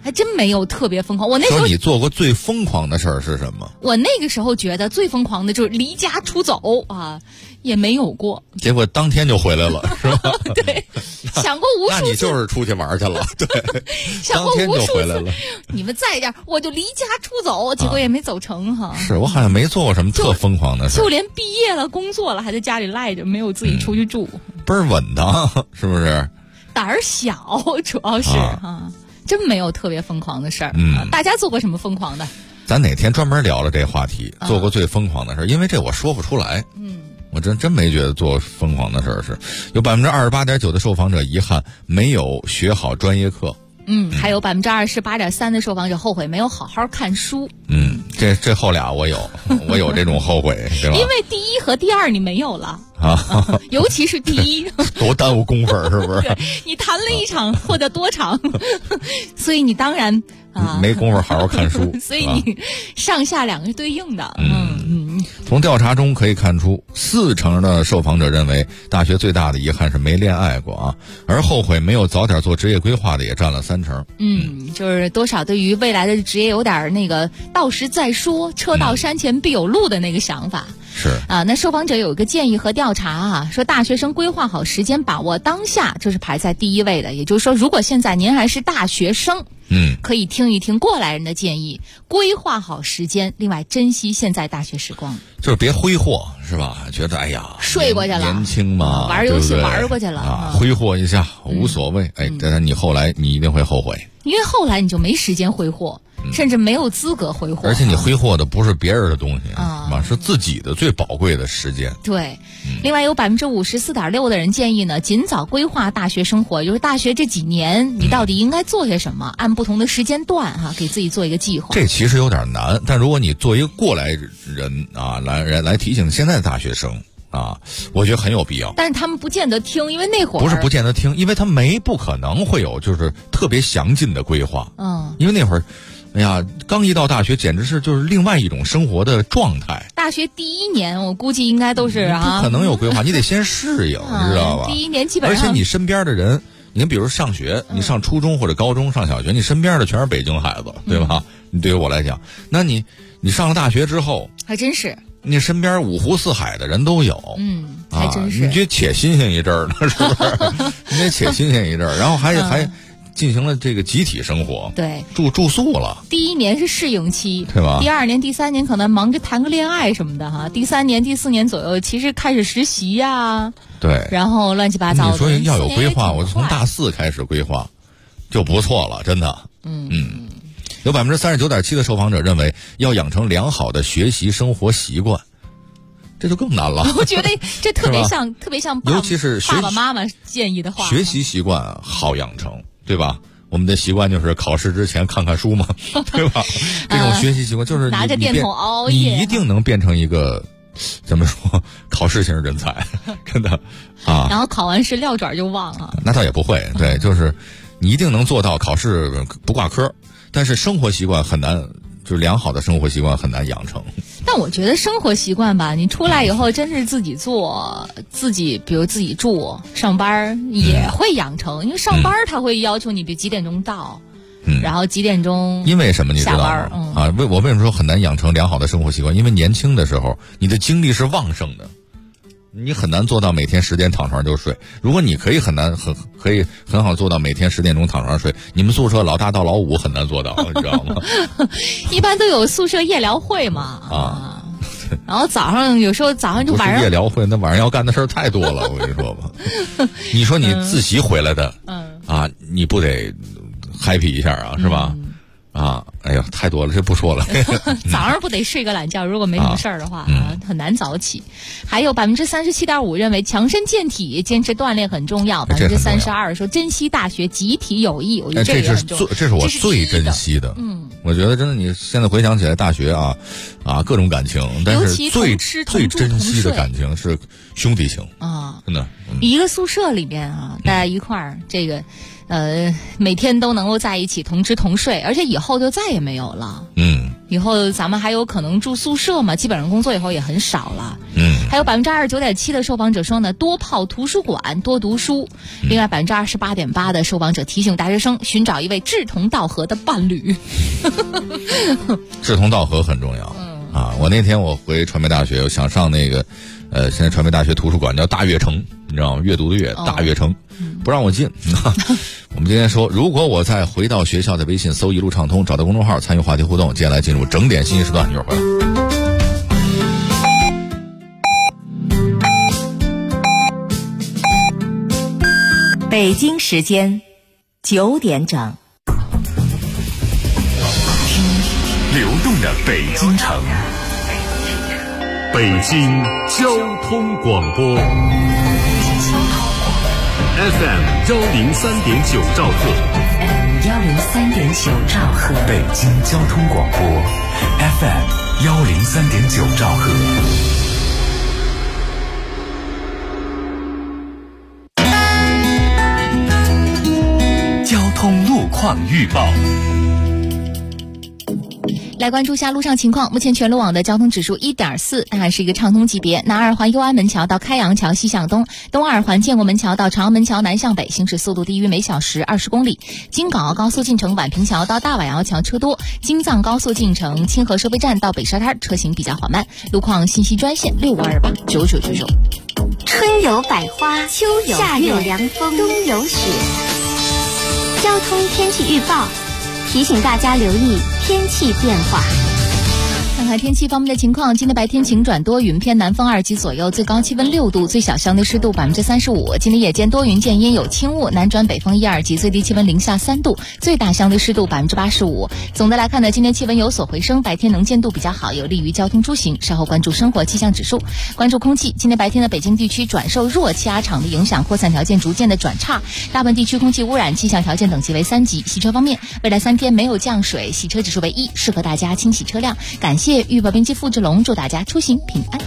还真没有特别疯狂。我那时候说你做过最疯狂的事儿是什么？ 我那个时候觉得最疯狂的就是离家出走啊，也没有过。 结果当天就回来了，是吧？ 对，想过无数次。 那你就是出去玩去了，对， 想过无数次， 当天就回来了。 你们在这儿，我就离家出走，结果也没走成哈。 是我好像没做过什么特疯狂的事， 就连毕业了、工作了，还在家里赖着，没有自己出去住， 倍儿稳当，是不是？ 胆儿小，主要是真没有特别疯狂的事儿。大家做过什么疯狂的？ 咱哪天专门聊了这话题，做过最疯狂的事儿，因为这我说不出来。我真没觉得做疯狂的事儿是。有28.9%的受访者遗憾没有学好专业课。 还有28.3%的受访者后悔没有好好看书。 这后俩我有这种后悔，对吧？ 因为第一和第二你没有了啊，尤其是第一， 多耽误功夫是不是？ 对，你谈了一场或者多场，所以你当然没工夫好好看书， 所以你上下两个是对应的。 从调查中可以看出，40%的受访者认为大学最大的遗憾是没恋爱过啊，而后悔没有早点做职业规划的也占了30%。 就是多少对于未来的职业有点那个到时再说，车到山前必有路的那个想法。 是那受访者有一个建议和调查说大学生规划好时间，把握当下，这是排在第一位的。也就是说，如果现在您还是大学生，可以听一听过来人的建议，规划好时间，另外珍惜现在大学时光， 就是别挥霍，是吧？觉得哎呀， 睡过去了， 年轻嘛， 玩游戏玩过去了挥霍一下无所谓。但是你后来你一定会后悔， 因为后来你就没时间挥霍。甚至没有资格挥霍， 而且你挥霍的不是别人的东西是自己的最宝贵的时间。 对，另外有54.6%的人建议呢，尽早规划大学生活，就是大学这几年你到底应该做些什么，按不同的时间段给自己做一个计划。 这其实有点难，但如果你做一个过来人来提醒现在的大学生我觉得很有必要。 但是他们不见得听，因为那会儿不是不见得听，因为他不可能会有就是特别详尽的规划。因为那会儿。哎呀，刚一到大学，简直是就是另外一种生活的状态。 大学第一年，我估计应该都是不可能有规划，你得先适应，你知道吧？ 第一年基本上， 而且你身边的人，你比如上学，你上初中或者高中、上小学，你身边的全是北京孩子，对吧？你对于我来讲，那你上了大学之后， 还真是你身边五湖四海的人都有， 还真是， 你就且新鲜一阵儿了，是不是？你得且新鲜一阵儿，然后还。进行了这个集体生活， 对， 住宿了。 第一年是适应期， 对吧？ 第二年、第三年可能忙着谈个恋爱什么的第三年、第4年左右，其实开始实习呀， 对， 然后乱七八糟的。 你说要有规划，我从大4开始规划就不错了，真的。有39.7%的受访者认为要养成良好的学习生活习惯。这就更难了。 我觉得这特别像尤其是爸爸妈妈建议的话， 学习习惯好养成，对吧？我们的习惯就是考试之前看看书嘛，对吧？这种学习习惯就是拿着电筒熬夜， 你一定能变成一个怎么说考试型人才，真的然后考完试撂爪就忘了。 那倒也不会，对，就是你一定能做到考试不挂科，但是生活习惯很难。就良好的生活习惯很难养成， 但我觉得生活习惯吧，你出来以后真是自己做，比如自己住、上班也会养成，因为上班他会要求你比几点钟到，然后几点钟因为什么你知道吗？我为什么说很难养成良好的生活习惯？因为年轻的时候你的精力是旺盛的。你很难做到每天10点躺床就睡。如果你可以很好做到每天10点钟躺床睡，你们宿舍老大到老5很难做到，你知道吗？ 一般都有宿舍夜聊会嘛然后有时候早上就晚上不是夜聊会，那晚上要干的事儿太多了，我跟你说吧。你说你自习回来的，你不得 happy 一下是吧？哎呀，太多了，这不说了。 早上不得睡个懒觉，如果没什么事儿的话，很难早起。还有37.5%认为强身健体、坚持锻炼很重要。32%说珍惜大学集体友谊，我觉得这是我最珍惜的。我觉得真的，你现在回想起来，大学各种感情，但是最珍惜的感情是兄弟情真的。 一个宿舍里边大家一块儿这个。每天都能够在一起同吃同睡，而且以后就再也没有了。以后咱们还有可能住宿舍嘛？基本上工作以后也很少了。 还有29.7%的受访者说呢，多泡图书馆，多读书。另外28.8%的受访者提醒大学生寻找一位志同道合的伴侣。 志同道合很重要。我那天我回传媒大学，我想上那个现在传媒大学图书馆叫大悦城，你知道吗？阅读的阅，大悦城，不让我进。我们今天说，如果我再回到学校，在微信搜一路畅通，找到公众号参与话题互动。接下来进入整点信息时段，一会儿回来。 北京时间9点整。 流动的北京城，北京交通广播 FM 103.9兆赫 103.9兆赫， 北京交通广播 FM 103.9兆赫。交通路况预报。 来关注下路上情况，目前全路网的交通指数1.4，当然是一个畅通级别。南二环右安门桥到开阳桥西向东，东二环建国门桥到长安门桥南向北，行驶速度低于每小时20公里。京港澳高速进城宛平桥到大宛窑桥车多，京藏高速进城清河收费站到北沙滩车行比较缓慢。路况信息专线65289999。 春有百花，秋有夏有凉风，冬有雪。交通天气预报提醒大家留意天气变化。 看看天气方面的情况，今天白天晴转多云，偏南风2级左右，最高气温6度，最小相对湿度35%。今天夜间多云见阴有轻雾，南转北风1、2级，最低气温零下3度，最大相对湿度85%。总的来看呢，今天气温有所回升，白天能见度比较好，有利于交通出行。稍后关注生活气象指数，关注空气。今天白天的北京地区转受弱气压场的影响，扩散条件逐渐的转差，大部分地区空气污染气象条件等级为3级。洗车方面，未来3天没有降水，洗车指数为1，适合大家清洗车辆。感谢预报编辑付志龙，祝大家出行平安。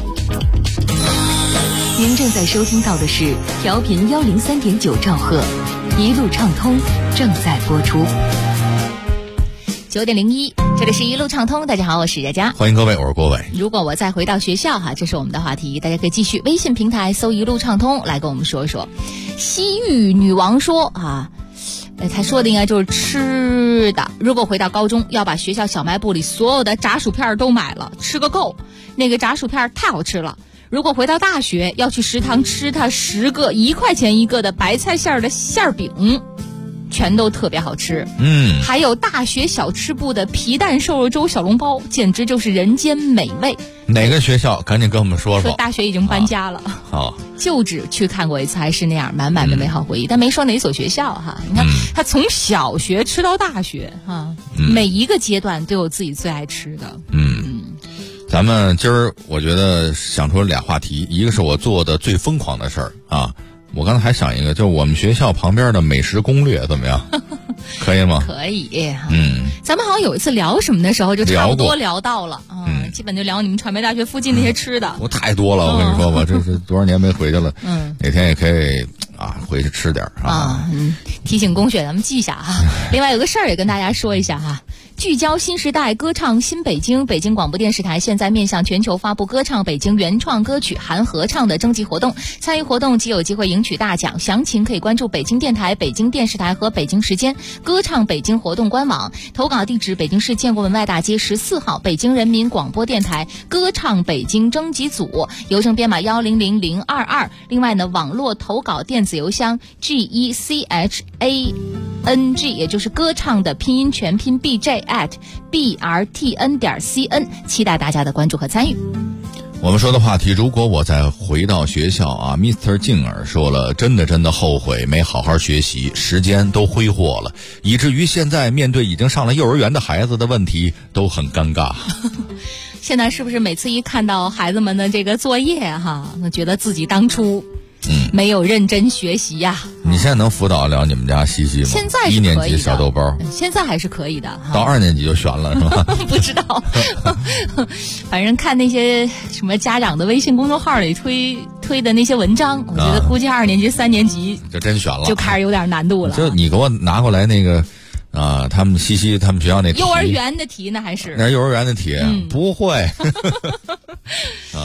您正在收听到的是调频103.9兆赫，一路畅通正在播出。 9点01，这里是一路畅通。大家好，我是佳佳， 欢迎各位，我是郭伟。 如果我再回到学校哈，这是我们的话题，大家可以继续微信平台搜一路畅通来跟我们说一说。西域女王说啊，他说的应该就是吃的。如果回到高中，要把学校小卖部里所有的炸薯片都买了，吃个够。那个炸薯片太好吃了。如果回到大学，要去食堂吃它10个1块钱一个的白菜馅的馅饼，全都特别好吃。还有大学小吃部的皮蛋瘦肉粥小笼包，简直就是人间美味。 哪个学校？赶紧跟我们说说。 大学已经搬家了。 好， 就只去看过一次，还是那样满满的美好回忆。但没说哪所学校哈。你看，他从小学吃到大学哈，每一个阶段都有自己最爱吃的。 咱们今儿我觉得想出了俩话题，一个是我做的最疯狂的事儿啊。我刚才还想一个，就是我们学校旁边的美食攻略怎么样？可以吗？ 可以。咱们好像有一次聊什么的时候，就差不多聊到了。基本就聊你们传媒大学附近那些吃的。 我太多了，我跟你说吧，这是多少年没回去了。哪天也可以回去吃点啊。 提醒公选咱们记下哈。另外有个事儿也跟大家说一下哈。聚焦新时代，歌唱新北京。北京广播电视台现在面向全球发布歌唱北京原创歌曲含合唱的征集活动，参与活动即有机会赢取大奖。详情可以关注北京电台、北京电视台和北京时间歌唱北京活动官网。投稿地址：北京市建国门外大街14号北京人民广播电台歌唱北京征集组，邮政编码100022。另外呢，网络投稿电子邮箱 GECHANG， 也就是歌唱的拼音全拼 BJ@BRTN.CN， 期待大家的关注和参与。 我们说的话题，如果我再回到学校啊 ，Mr. 静儿说了，真的后悔没好好学习，时间都挥霍了，以至于现在面对已经上了幼儿园的孩子的问题都很尴尬。 现在是不是每次一看到孩子们的这个作业哈，那觉得自己当初没有认真学习呀？ 你现在能辅导了你们家西西吗？ 现在是可以的，1 年级小豆包， 现在还是可以的。 到2年级就悬了是吧？ 不知道，反正看那些什么家长的微信公众号里推的那些文章，我觉得估计2年级、3年级就真悬了， 就开始有点难度了。 就你给我拿过来那个。他们西西他们学校那题， 幼儿园的题呢还是？ 那是幼儿园的题，不会。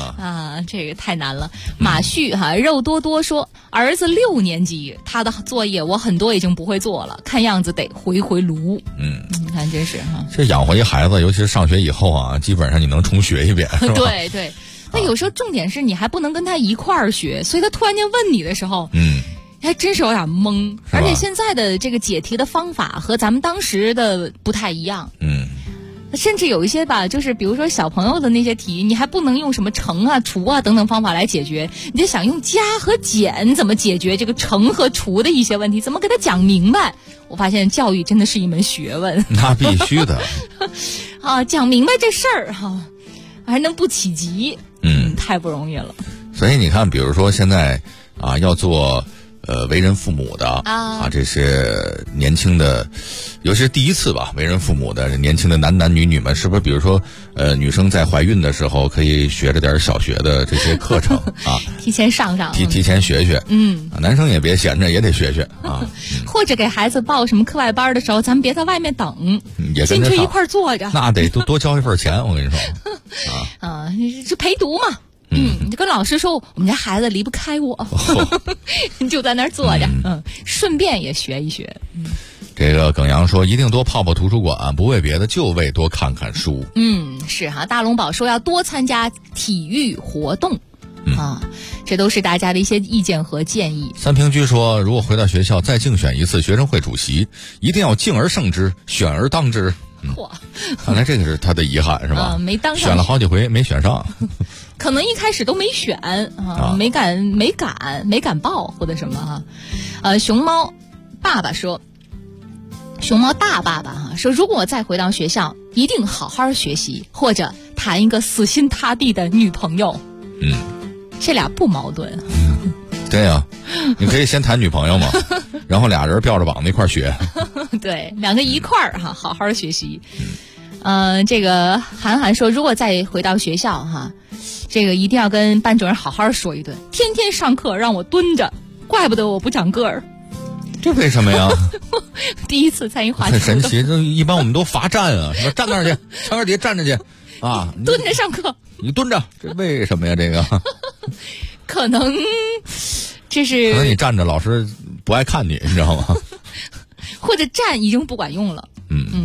这个太难了。马旭肉多多说，儿子6年级，他的作业我很多已经不会做了，看样子得回炉。你看真是这养活一孩子，尤其是上学以后啊，基本上你能重学一遍，是吧？ 对对。那有时候重点是你还不能跟他一块儿学，所以他突然间问你的时候，还真是有点懵。而且现在的这个解题的方法和咱们当时的不太一样。甚至有一些吧，就是比如说小朋友的那些题，你还不能用什么乘啊、除啊等等方法来解决，你就想用加和减怎么解决这个乘和除的一些问题，怎么给他讲明白。我发现教育真的是一门学问。 那必须的。 讲明白这事儿还能不起急，太不容易了。 所以你看，比如说现在要做为人父母的这些年轻的，尤其是第一次吧为人父母的年轻的男女们，是不是比如说女生在怀孕的时候可以学着点小学的这些课程提前上提前学学。男生也别闲着，也得学学或者给孩子报什么课外班的时候，咱们别在外面等， 也跟着进去一块坐着， 那得多交一份钱，我跟你说是陪读嘛。你就跟老师说，我们家孩子离不开我，你就在那儿坐着，顺便也学一学。 这个耿阳说，一定多泡泡图书馆，不为别的，就为多看看书。 是大龙宝说要多参加体育活动。这都是大家的一些意见和建议。 三平居说，如果回到学校再竞选一次学生会主席，一定要敬而胜之，选而当之。看来这个是他的遗憾，是吧？ 没当上， 选了好几回没选上。 可能一开始都没选没敢报或者什么熊猫爸爸说，熊猫大爸爸说，如果我再回到学校，一定好好学习，或者谈一个死心塌地的女朋友。这俩不矛盾。 对呀，你可以先谈女朋友嘛，然后俩人吊着膀子一块学。 对，两个一块儿好好学习。这个韩寒说，如果再回到学校这个一定要跟班主任好好说一顿，天天上课让我蹲着，怪不得我不长个儿。 这为什么呀？ 第一次参与话题， 很神奇。这一般我们都罚站什么站那儿去，上课底下站着去蹲着上课。 你蹲着，这为什么呀？这个可能这是可能你站着，老师不爱看你，你知道吗？ 或者站已经不管用了。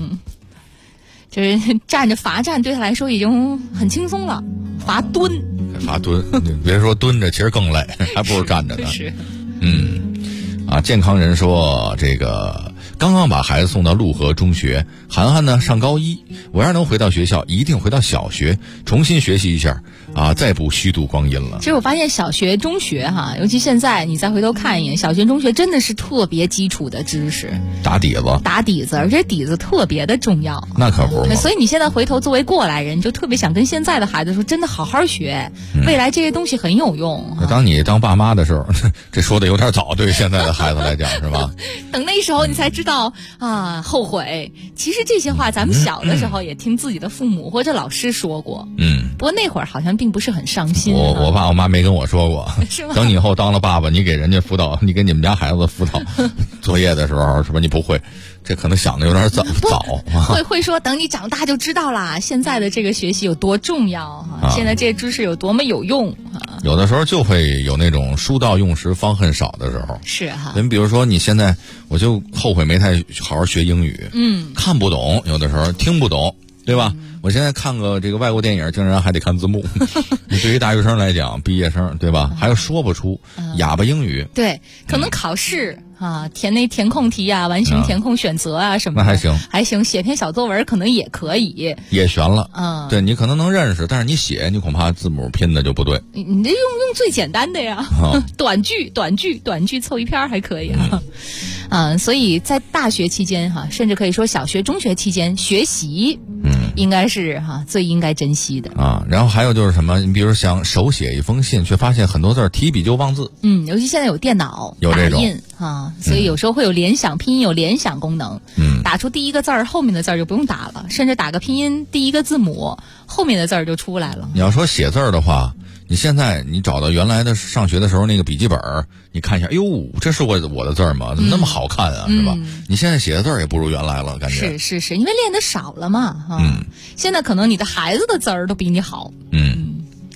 就是站着罚站对他来说已经很轻松了，罚蹲， 你别说蹲着，其实更累，还不如站着呢。 是， 健康人说，这个刚刚把孩子送到陆河中学，涵涵呢上高一，我要能回到学校，一定回到小学，重新学习一下再不虚度光阴了。 其实我发现小学、中学尤其现在你再回头看一眼，小学、中学真的是特别基础的知识，打底子，而且底子特别的重要。 那可不是。 所以你现在回头作为过来人，就特别想跟现在的孩子说，真的好好学，未来这些东西很有用。 当你当爸妈的时候，这说的有点早，对于现在的孩子来讲，是吧？ 等那时候你才知道后悔。其实这些话咱们小的时候也听自己的父母或者老师说过。不过那会儿好像并不是很上心。 我爸我妈没跟我说过。 是吗？ 等你以后当了爸爸，你给人家辅导，你给你们家孩子辅导作业的时候，是吧？你不会，这可能想的有点早。 会说等你长大就知道啦，现在的这个学习有多重要现在这些知识有多么有用有的时候就会有那种书到用时方恨少的时候。 是你比如说你现在，我就后悔没太好好学英语。看不懂，有的时候听不懂，对吧？我现在看个这个外国电影，竟然还得看字幕。你对于大学生来讲，毕业生对吧？还有说不出哑巴英语。 对，可能考试填空题完形填空选择什么的， 那还行， 写篇小作文可能也可以。 也悬了。对，你可能能认识，但是你写，你恐怕字母拼的就不对。 你这用最简单的呀，短句凑一篇还可以所以在大学期间甚至可以说小学、中学期间学习，应该是最应该珍惜的然后还有就是什么，你比如想手写一封信，却发现很多字提笔就忘字。 尤其现在有电脑有这种打印所以有时候会有联想，拼音有联想功能。打出第一个字儿，后面的字儿就不用打了，甚至打个拼音，第一个字母，后面的字儿就出来了。 你要说写字儿的话，你现在你找到原来的上学的时候那个笔记本，你看一下，哎呦，这是我的字儿吗？怎么那么好看是吧？你现在写的字儿也不如原来了，感觉是，因为练得少了嘛现在可能你的孩子的字儿都比你好。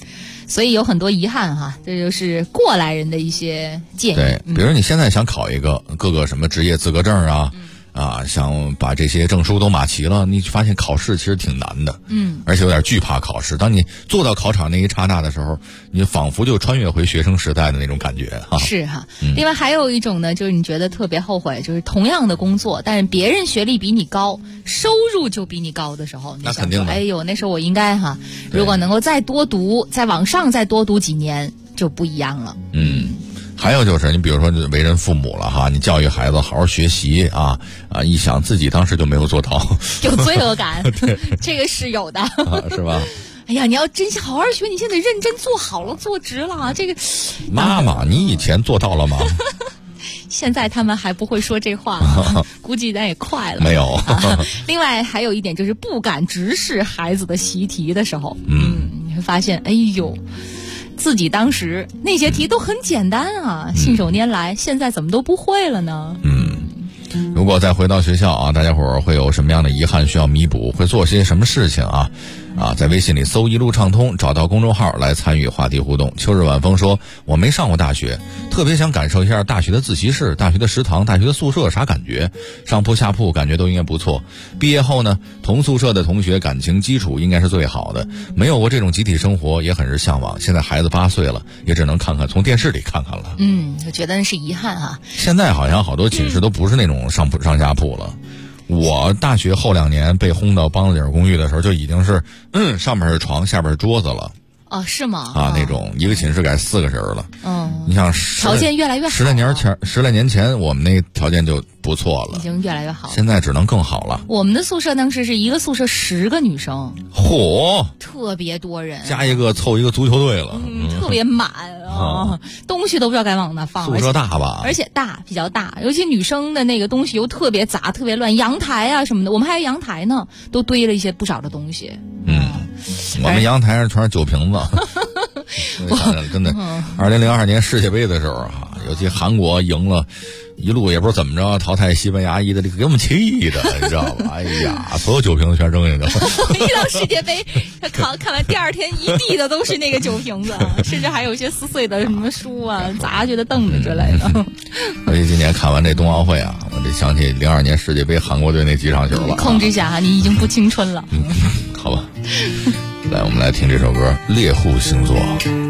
所以有很多遗憾哈，这就是过来人的一些建议。 对，比如你现在想考一个各个什么职业资格证啊，想把这些证书都码齐了，你发现考试其实挺难的，而且有点惧怕考试。当你坐到考场那一刹那的时候，你仿佛就穿越回学生时代的那种感觉哈。 是哈，另外还有一种呢，就是你觉得特别后悔，就是同样的工作，但是别人学历比你高，收入就比你高的时候， 那肯定的。 哎呦，那时候我应该哈，如果能够再多读，再往上再多读几年，就不一样了。 还有就是，你比如说为人父母了哈，你教育孩子好好学习啊，一想自己当时就没有做到， 有罪恶感，这个是有的， 是吧？ 哎呀，你要真想好好学，你现在认真做好了，做直了，这个妈妈，你以前做到了吗？ 现在他们还不会说这话，估计咱也快了。 没有。 另外还有一点就是不敢直视孩子的习题的时候，你会发现，哎呦。自己当时那些题都很简单啊，信手拈来，现在怎么都不会了呢？ 如果再回到学校啊，大家伙儿会有什么样的遗憾需要弥补？会做些什么事情啊？在微信里搜一路畅通，找到公众号来参与话题互动。秋日晚风说，我没上过大学，特别想感受一下大学的自习室、大学的食堂、大学的宿舍啥感觉，上铺下铺感觉都应该不错。毕业后呢，同宿舍的同学感情基础应该是最好的，没有过这种集体生活也很是向往。现在孩子8岁了，也只能看看，从电视里看看了。 我觉得那是遗憾啊。 现在好像好多寝室都不是那种上下铺了。我大学后2年被轰到梆子顶公寓的时候，就已经是上面是床，下边是桌子了。 哦，是吗？ 那种一个寝室改4个人了。你想条件越来越好。 10来年前我们那条件就不错了， 已经越来越好了。 现在只能更好了。 我们的宿舍当时是一个宿舍10个女生， 嚯， 特别多人， 加一个凑一个足球队了， 特别满东西都不知道该往哪放。 宿舍大吧？ 而且比较大，尤其女生的那个东西又特别杂、特别乱，阳台啊什么的，我们还有阳台呢，都堆了一些不少的东西。 我们阳台上全是酒瓶子。我想想，真的，2002年世界杯的时候尤其韩国赢了，一路也不知道怎么着淘汰西班牙，这个给我们气的，你知道吧？哎呀，所有酒瓶子全扔下去了。 一到世界杯，看完第2天一地的都是那个酒瓶子，甚至还有一些撕碎的什么书啊、砸下去的凳子之类的。 而且今年看完这冬奥会我这想起02年世界杯韩国队那几场球了。 控制一下你已经不青春了。 好吧。来，我们来听这首歌《猎户星座》。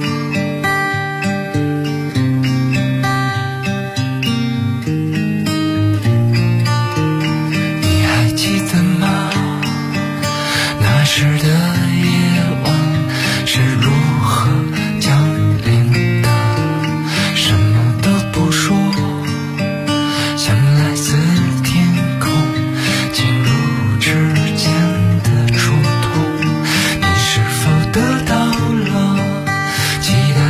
你还记得吗？那时的夜晚是如何降临的？什么都不说，像来自天空进入指尖的触痛。得到了期待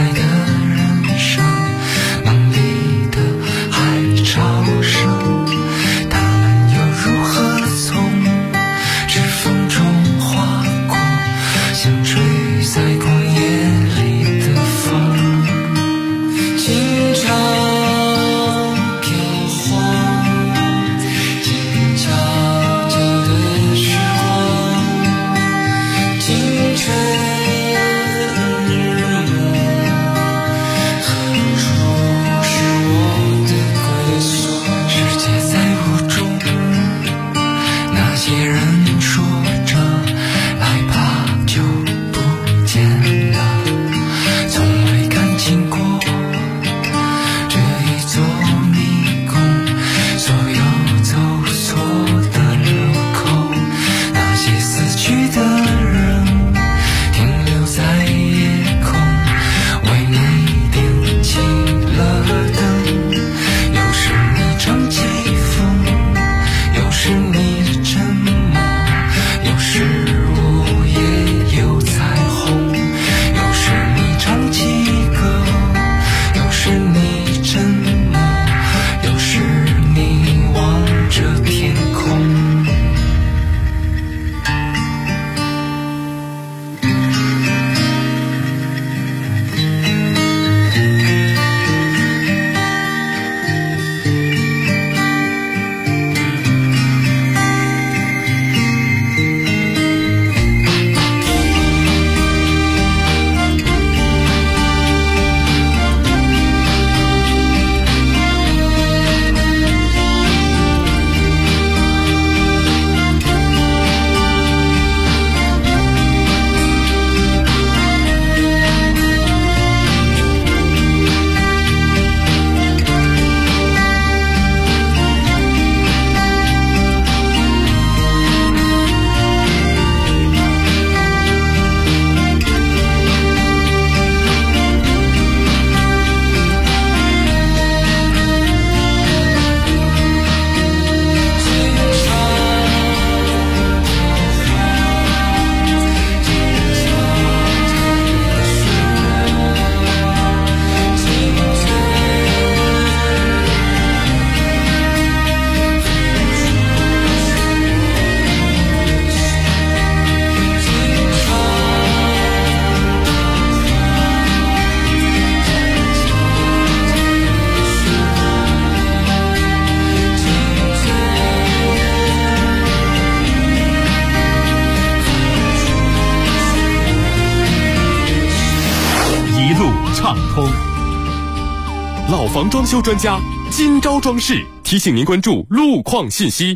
畅通。老房装修专家金招装饰提醒您关注路况信息。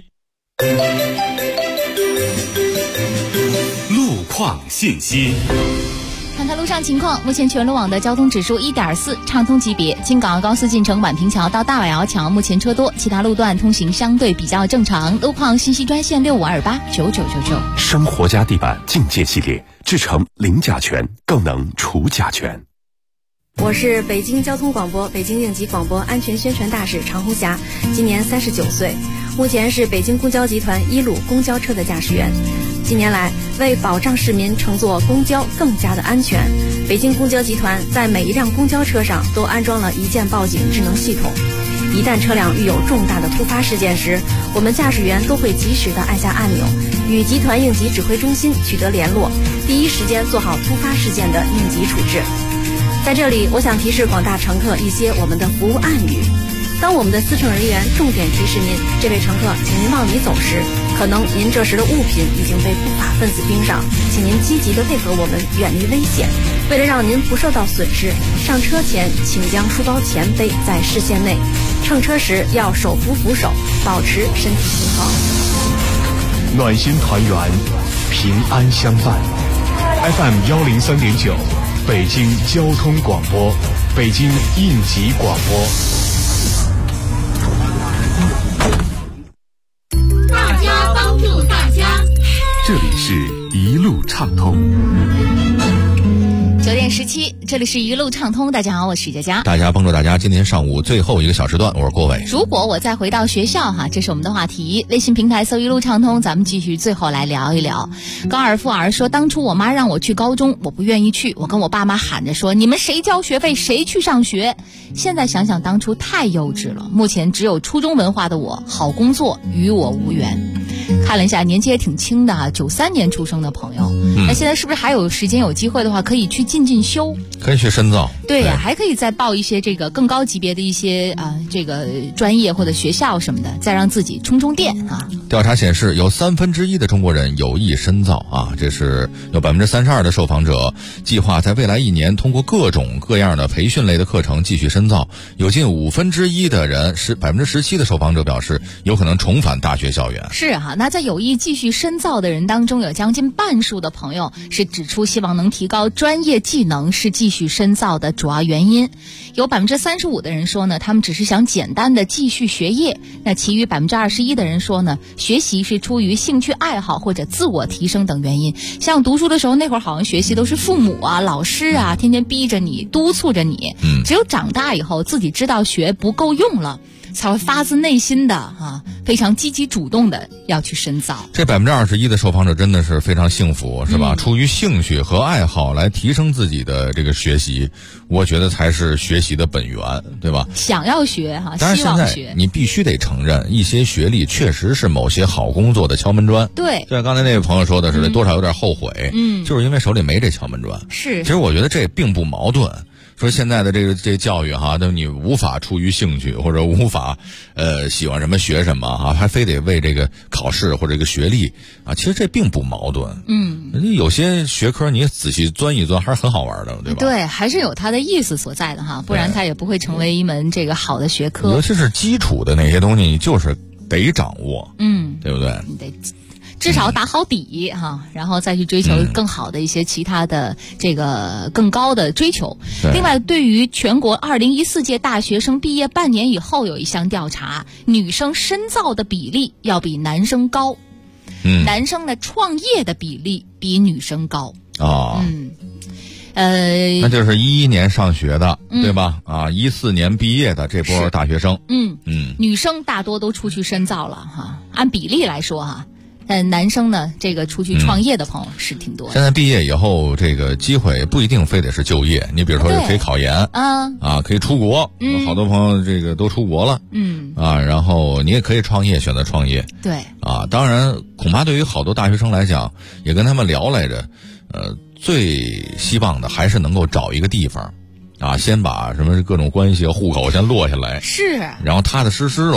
路况信息。 看看路上情况，目前全路网的交通指数1.4，畅通级别。京港澳高速进城宛平桥到大崴窑桥目前车多，其他路段通行相对比较正常。路况信息专线65289999。 生活家地板境界系列，制成零甲醛，更能除甲醛。 我是北京交通广播北京应急广播安全宣传大使常红霞，今年39岁，目前是北京公交集团1路公交车的驾驶员。近年来，为保障市民乘坐公交更加的安全，北京公交集团在每一辆公交车上都安装了一键报警智能系统。一旦车辆遇有重大的突发事件时，我们驾驶员都会及时的按下按钮，与集团应急指挥中心取得联络，第一时间做好突发事件的应急处置。在这里，我想提示广大乘客一些我们的服务暗语。当我们的司乘人员重点提示您，这位乘客，请您往里走时，可能您这时的物品已经被不法分子盯上，请您积极的配合我们，远离危险。为了让您不受到损失，上车前请将书包前背在视线内，乘车时要手扶扶手，保持身体平衡。 暖心团圆，平安相伴。FM 103.9，北京交通广播，北京应急广播。 大家帮助大家， 这里是一路畅通。 9点17，这里是一路畅通。大家好，我是佳佳。 大家帮助大家，今天上午最后一个小时段，我是郭伟。 如果我再回到学校哈，这是我们的话题。微信平台搜一路畅通，咱们继续最后来聊一聊。高尔夫儿说，当初我妈让我去高中，我不愿意去，我跟我爸妈喊着说，你们谁交学费谁去上学。现在想想当初太幼稚了，目前只有初中文化的我，好工作与我无缘。看了一下，年纪也挺轻的啊，93年出生的朋友。那现在是不是还有时间有机会的话，可以去进修， 可以去深造？ 对呀，还可以再报一些这个更高级别的一些这个专业或者学校什么的，再让自己充电啊。 调查显示，有1/3的中国人有意深造啊，这是有32%的受访者计划在未来1年通过各种各样的培训类的课程继续深造，有近1/5的人17%的受访者表示有可能重返大学校园。 是哈，那在有意继续深造的人当中，有将近半数的朋友是指出希望能提高专业技能是继续深造的主要原因。有35%的人说呢，他们只是想简单的继续学业。那其余21%的人说呢，学习是出于兴趣爱好或者自我提升等原因。像读书的时候，那会儿好像学习都是父母啊、老师啊天天逼着你、督促着你。只有长大以后，自己知道学不够用了，才会发自内心的非常积极主动的要去深造。 这21%的受访者真的是非常幸福，是吧？出于兴趣和爱好来提升自己的这个学习，我觉得才是学习的本源，对吧？ 想要学当然现在你必须得承认，一些学历确实是某些好工作的敲门砖。 对， 就像刚才那位朋友说的似的，多少有点后悔。就是因为手里没这敲门砖。 是， 其实我觉得这并不矛盾。说现在的这教育那你无法出于兴趣或者无法喜欢什么学什么还非得为这个考试或者这个学历其实这并不矛盾。有些学科你仔细钻一钻还是很好玩的，对吧？ 对，还是有它的意思所在的不然它也不会成为一门这个好的学科。 尤其是基础的那些东西，你就是得掌握，对不对？ 你得至少打好底然后再去追求更好的一些其他的这个更高的追求。另外，对于全国2014届大学生毕业半年以后，有一项调查，女生深造的比例要比男生高。男生的创业的比例比女生高。那就是11年上学的，对吧？14年毕业的这波大学生。 女生大多都出去深造了按比例来说但男生呢，这个出去创业的朋友是挺多的。 现在毕业以后，这个机会不一定非得是就业，你比如说可以考研可以出国，好多朋友这个都出国了，然后你也可以创业，选择创业。 对当然，恐怕对于好多大学生来讲，也跟他们聊来着，最希望的还是能够找一个地方先把什么各种关系户口先落下来， 是， 然后踏踏实实了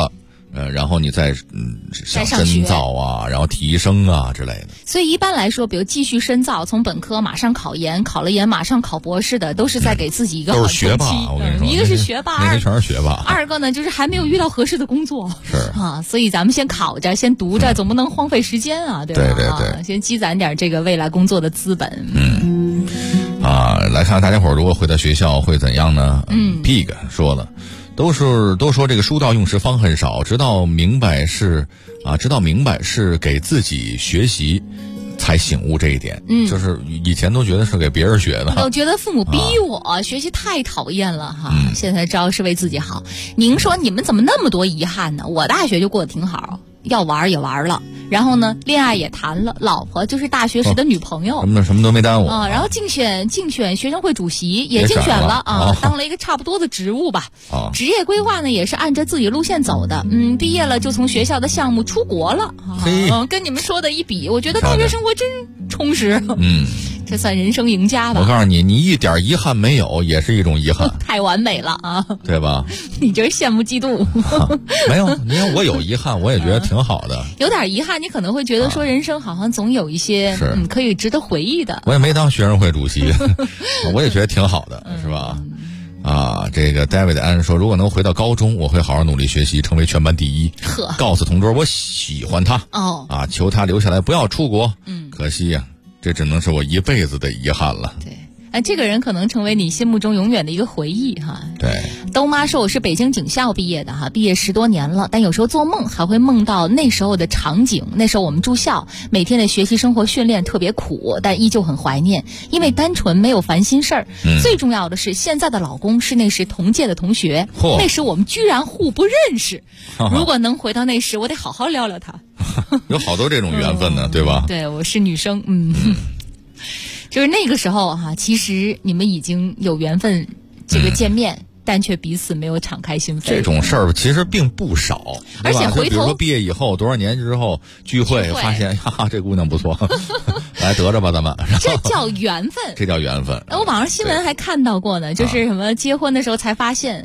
然后你再想深造啊，然后提升啊之类的。 所以一般来说，比如继续深造，从本科马上考研，考了研马上考博士的，都是在给自己一个好都是学霸。我跟你说， 一个是学霸， 那些全是学霸。 二个呢，就是还没有遇到合适的工作。 是啊，所以咱们先考着，先读着，总不能荒废时间啊，对吧？ 对， 先积攒点这个未来工作的资本。 来看大家伙如果回到学校会怎样呢？Big 说了。都说这个书到用时方恨少，直到明白是给自己学习，才醒悟这一点。就是以前都觉得是给别人学的， 我觉得父母逼我学习太讨厌了哈。现在知道是为自己好。您说你们怎么那么多遗憾呢？我大学就过得挺好，要玩也玩了，然后呢，恋爱也谈了，老婆就是大学时的女朋友， 什么都没耽误啊。然后竞选学生会主席也竞选了啊，当了一个差不多的职务吧。职业规划呢也是按着自己路线走的，毕业了就从学校的项目出国了跟你们说的一比，我觉得大学生活真充实。这算人生赢家吧。 我告诉你，你一点遗憾没有，也是一种遗憾。 太完美了啊， 对吧？ 你这是羡慕嫉妒。 没有，你看我有遗憾，我也觉得挺好的。 有点遗憾，你可能会觉得说人生好像总有一些可以值得回忆的。 我也没当学生会主席，我也觉得挺好的，是吧？这个 David 安说，如果能回到高中，我会好好努力学习，成为全班第一。告诉同桌我喜欢他。求他留下来，不要出国。可惜呀。这只能是我一辈子的遗憾了。 对，这个人可能成为你心目中永远的一个回忆哈。 对， 兜妈说我是北京警校毕业的哈，毕业10多年了，但有时候做梦还会梦到那时候的场景。那时候我们住校，每天的学习生活训练特别苦，但依旧很怀念，因为单纯没有烦心事儿。最重要的是，现在的老公是那时同届的同学，那时我们居然互不认识。如果能回到那时，我得好好聊聊他。 有好多这种缘分呢，对吧？ 对，我是女生，就是那个时候哈，其实你们已经有缘分，这个见面。但却彼此没有敞开心扉。 这种事儿其实并不少， 而且回头比如说毕业以后多少年之后聚会，发现哈哈这姑娘不错，来得着吧咱们。 这叫缘分， 这叫缘分。 我网上新闻还看到过呢，就是什么结婚的时候才发现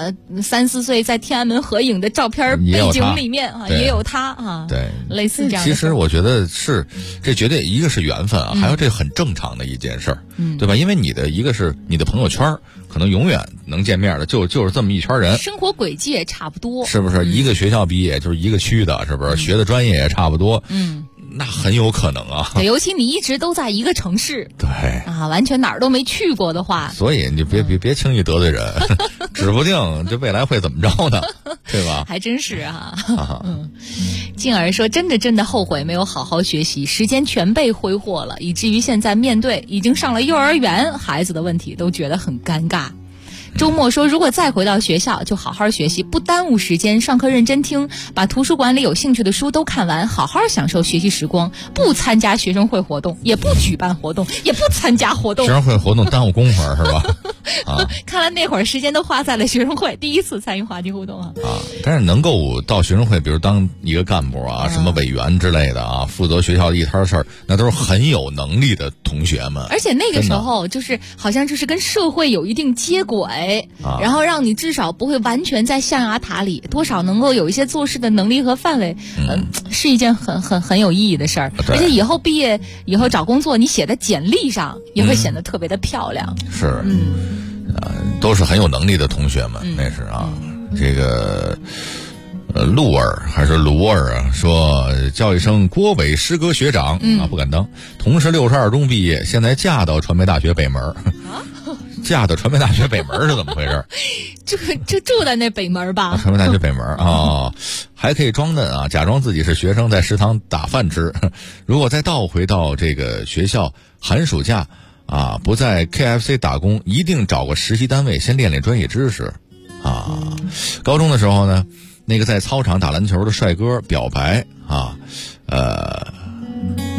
3、4岁在天安门合影的照片背景里面也有他啊， 对， 类似这样的。 其实我觉得是这绝对一个是缘分啊，还有这很正常的一件事儿，对吧？因为你的一个是你的朋友圈可能永远能见面的就是这么一圈人， 生活轨迹也差不多， 是不是？一个学校毕业就是一个区的，是不是？学的专业也差不多，那很有可能啊。 对，尤其你一直都在一个城市， 对啊，完全哪儿都没去过的话， 所以你别轻易得罪人，指不定这未来会怎么着呢，对吧？ 还真是啊。进而说真的后悔没有好好学习，时间全被挥霍了，以至于现在面对已经上了幼儿园孩子的问题都觉得很尴尬。周末说，如果再回到学校，就好好学习，不耽误时间，上课认真听，把图书馆里有兴趣的书都看完，好好享受学习时光，不参加学生会活动，也不举办活动，也不参加活动。 学生会活动耽误功夫是吧？ 看来那会儿时间都花在了学生会，第一次参与话题互动啊。 但是能够到学生会，比如当一个干部啊，什么委员之类的啊，负责学校的一摊事儿，那都是很有能力的同学们。 而且那个时候就是好像就是跟社会有一定接轨，然后让你至少不会完全在象牙塔里，多少能够有一些做事的能力和范围，是一件很有意义的事儿。而且以后毕业以后找工作，你写在简历上也会显得特别的漂亮。 是，都是很有能力的同学们，那是啊。这个陆儿还是卢儿啊，说叫一声郭伟师哥学长不敢当。同时62中毕业，现在嫁到传媒大学北门。嫁到传媒大学北门是怎么回事？ 这住在那北门吧？ 传媒大学北门还可以装嫩啊，假装自己是学生在食堂打饭吃。如果再倒回到这个学校，寒暑假不在 KFC 打工，一定找个实习单位先练练专业知识高中的时候呢，那个在操场打篮球的帅哥表白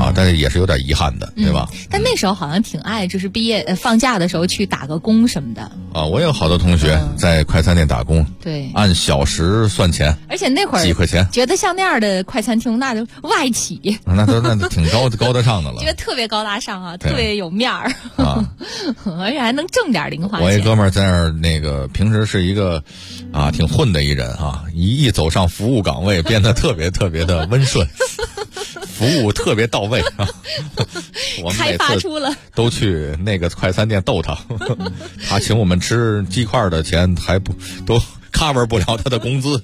啊，但是也是有点遗憾的，对吧？ 但那时候好像挺爱，就是毕业放假的时候去打个工什么的。 啊，我有好多同学在快餐店打工， 对， 按小时算钱， 而且那会儿几块钱， 觉得像那样的快餐厅那就外企， 那都挺高得上的了， 觉得特别高大上啊，特别有面儿啊，而且还能挣点零花钱。 我一哥们儿在那儿，那个平时是一个啊挺混的一人啊，一走上服务岗位，变得特别的温顺，服务特别到位啊。我们每次都去那个快餐店逗他，他请我们吃鸡块的钱还不都 cover 不了他的工资。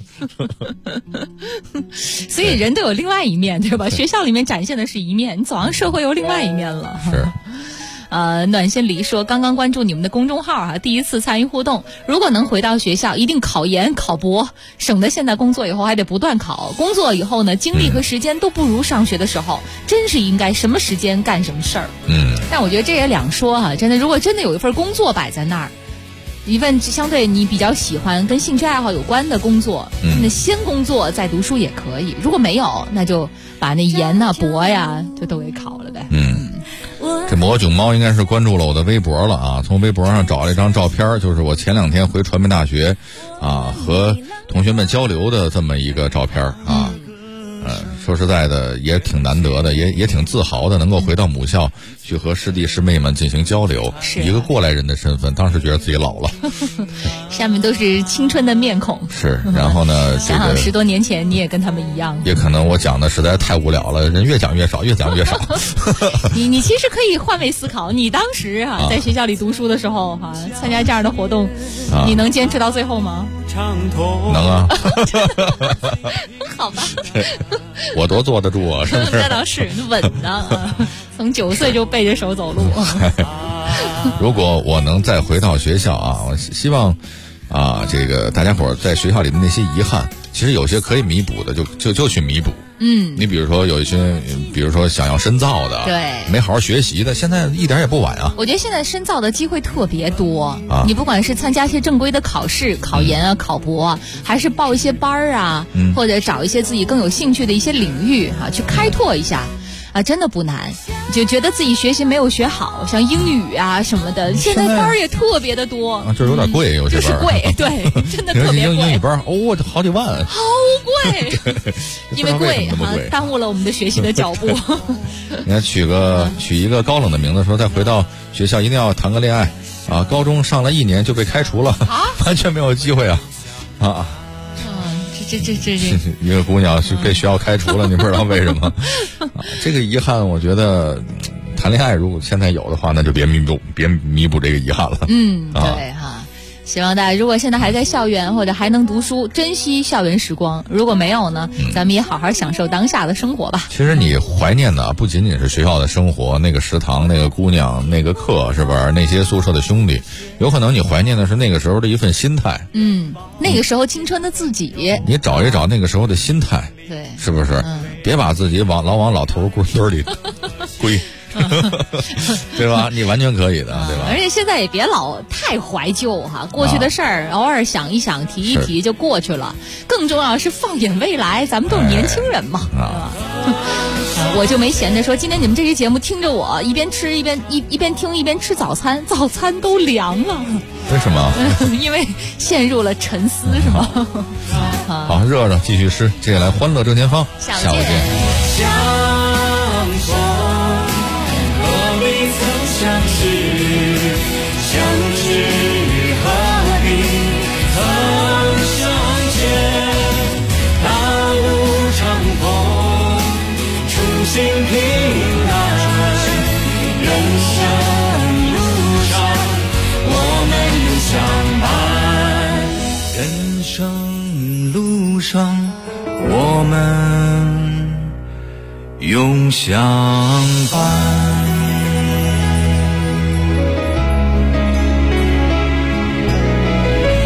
所以人都有另外一面，对吧？学校里面展现的是一面，你走上社会有另外一面了。 是。 暖心梨说，刚刚关注你们的公众号啊，第一次参与互动，如果能回到学校，一定考研考博，省得现在工作以后还得不断考。工作以后呢，精力和时间都不如上学的时候，真是应该什么时间干什么事儿。但我觉得这也两说哈，真的，如果真的有一份工作摆在那儿，一份相对你比较喜欢跟兴趣爱好有关的工作，那先工作再读书也可以。如果没有，那就把那研呐、博呀就都给考了呗。 这魔囧猫应该是关注了我的微博了啊，从微博上找了一张照片，就是我前2天回传媒大学啊和同学们交流的这么一个照片啊。说实在的也挺难得的，也挺自豪的，能够回到母校去和师弟师妹们进行交流，一个过来人的身份，当时觉得自己老了。 下面都是青春的面孔。 是，然后呢， 想想10多年前你也跟他们一样。 也可能我讲的实在太无聊了，人越讲越少，越讲越少。 你其实可以换位思考，你当时在学校里读书的时候参加这样的活动，你能坚持到最后吗？ 能啊。 好吧。 我多坐得住啊，是不是？ 那倒是稳的啊，从9岁就背着手走路。 如果我能再回到学校啊，我希望啊，这个大家伙在学校里的那些遗憾，其实有些可以弥补的，就去弥补。你比如说有一些，比如说想要深造的， 对， 没好好学习的，现在一点也不晚啊。 我觉得现在深造的机会特别多啊，你不管是参加一些正规的考试、考研啊、考博啊，还是报一些班儿啊，或者找一些自己更有兴趣的一些领域去开拓一下。真的不难，就觉得自己学习没有学好，像英语啊什么的，现在班儿也特别的多。 这有点贵，有些班就是贵，对，真的特别贵。 英语班好几万， 好贵，因为贵耽误了我们的学习的脚步。 你看取一个高冷的名字，说再回到学校一定要谈个恋爱啊！高中上了1年就被开除了，完全没有机会啊！ 这一个姑娘是被学校开除了，你不知道为什么？这个遗憾，我觉得谈恋爱如果现在有的话，那就别弥补这个遗憾了。 对哈。希望大家如果现在还在校园或者还能读书，珍惜校园时光；如果没有呢，咱们也好好享受当下的生活吧。 其实你怀念的不仅仅是学校的生活，那个食堂、那个姑娘、那个课，是不是？那些宿舍的兄弟，有可能你怀念的是那个时候的一份心态。 那个时候青春的自己。 你找一找那个时候的心态， 对， 是不是？别把自己往老头滚堆里归。对吧？你完全可以的，对吧？ 而且现在也别老太怀旧过去的事儿偶尔想一想、提一提就过去了。更重要是放眼未来，咱们都是年轻人嘛，对吧？我就没闲着说，今天你们这期节目听着我一边吃一边听一边吃早餐，早餐都凉了。 为什么？ 因为陷入了沉思，是吗？ 好，热热继续吃，接下来欢乐正前方， 下回见。 相知何必曾相见，大路长风，初心平安。人生路上我们永相伴，人生路上我们永相伴。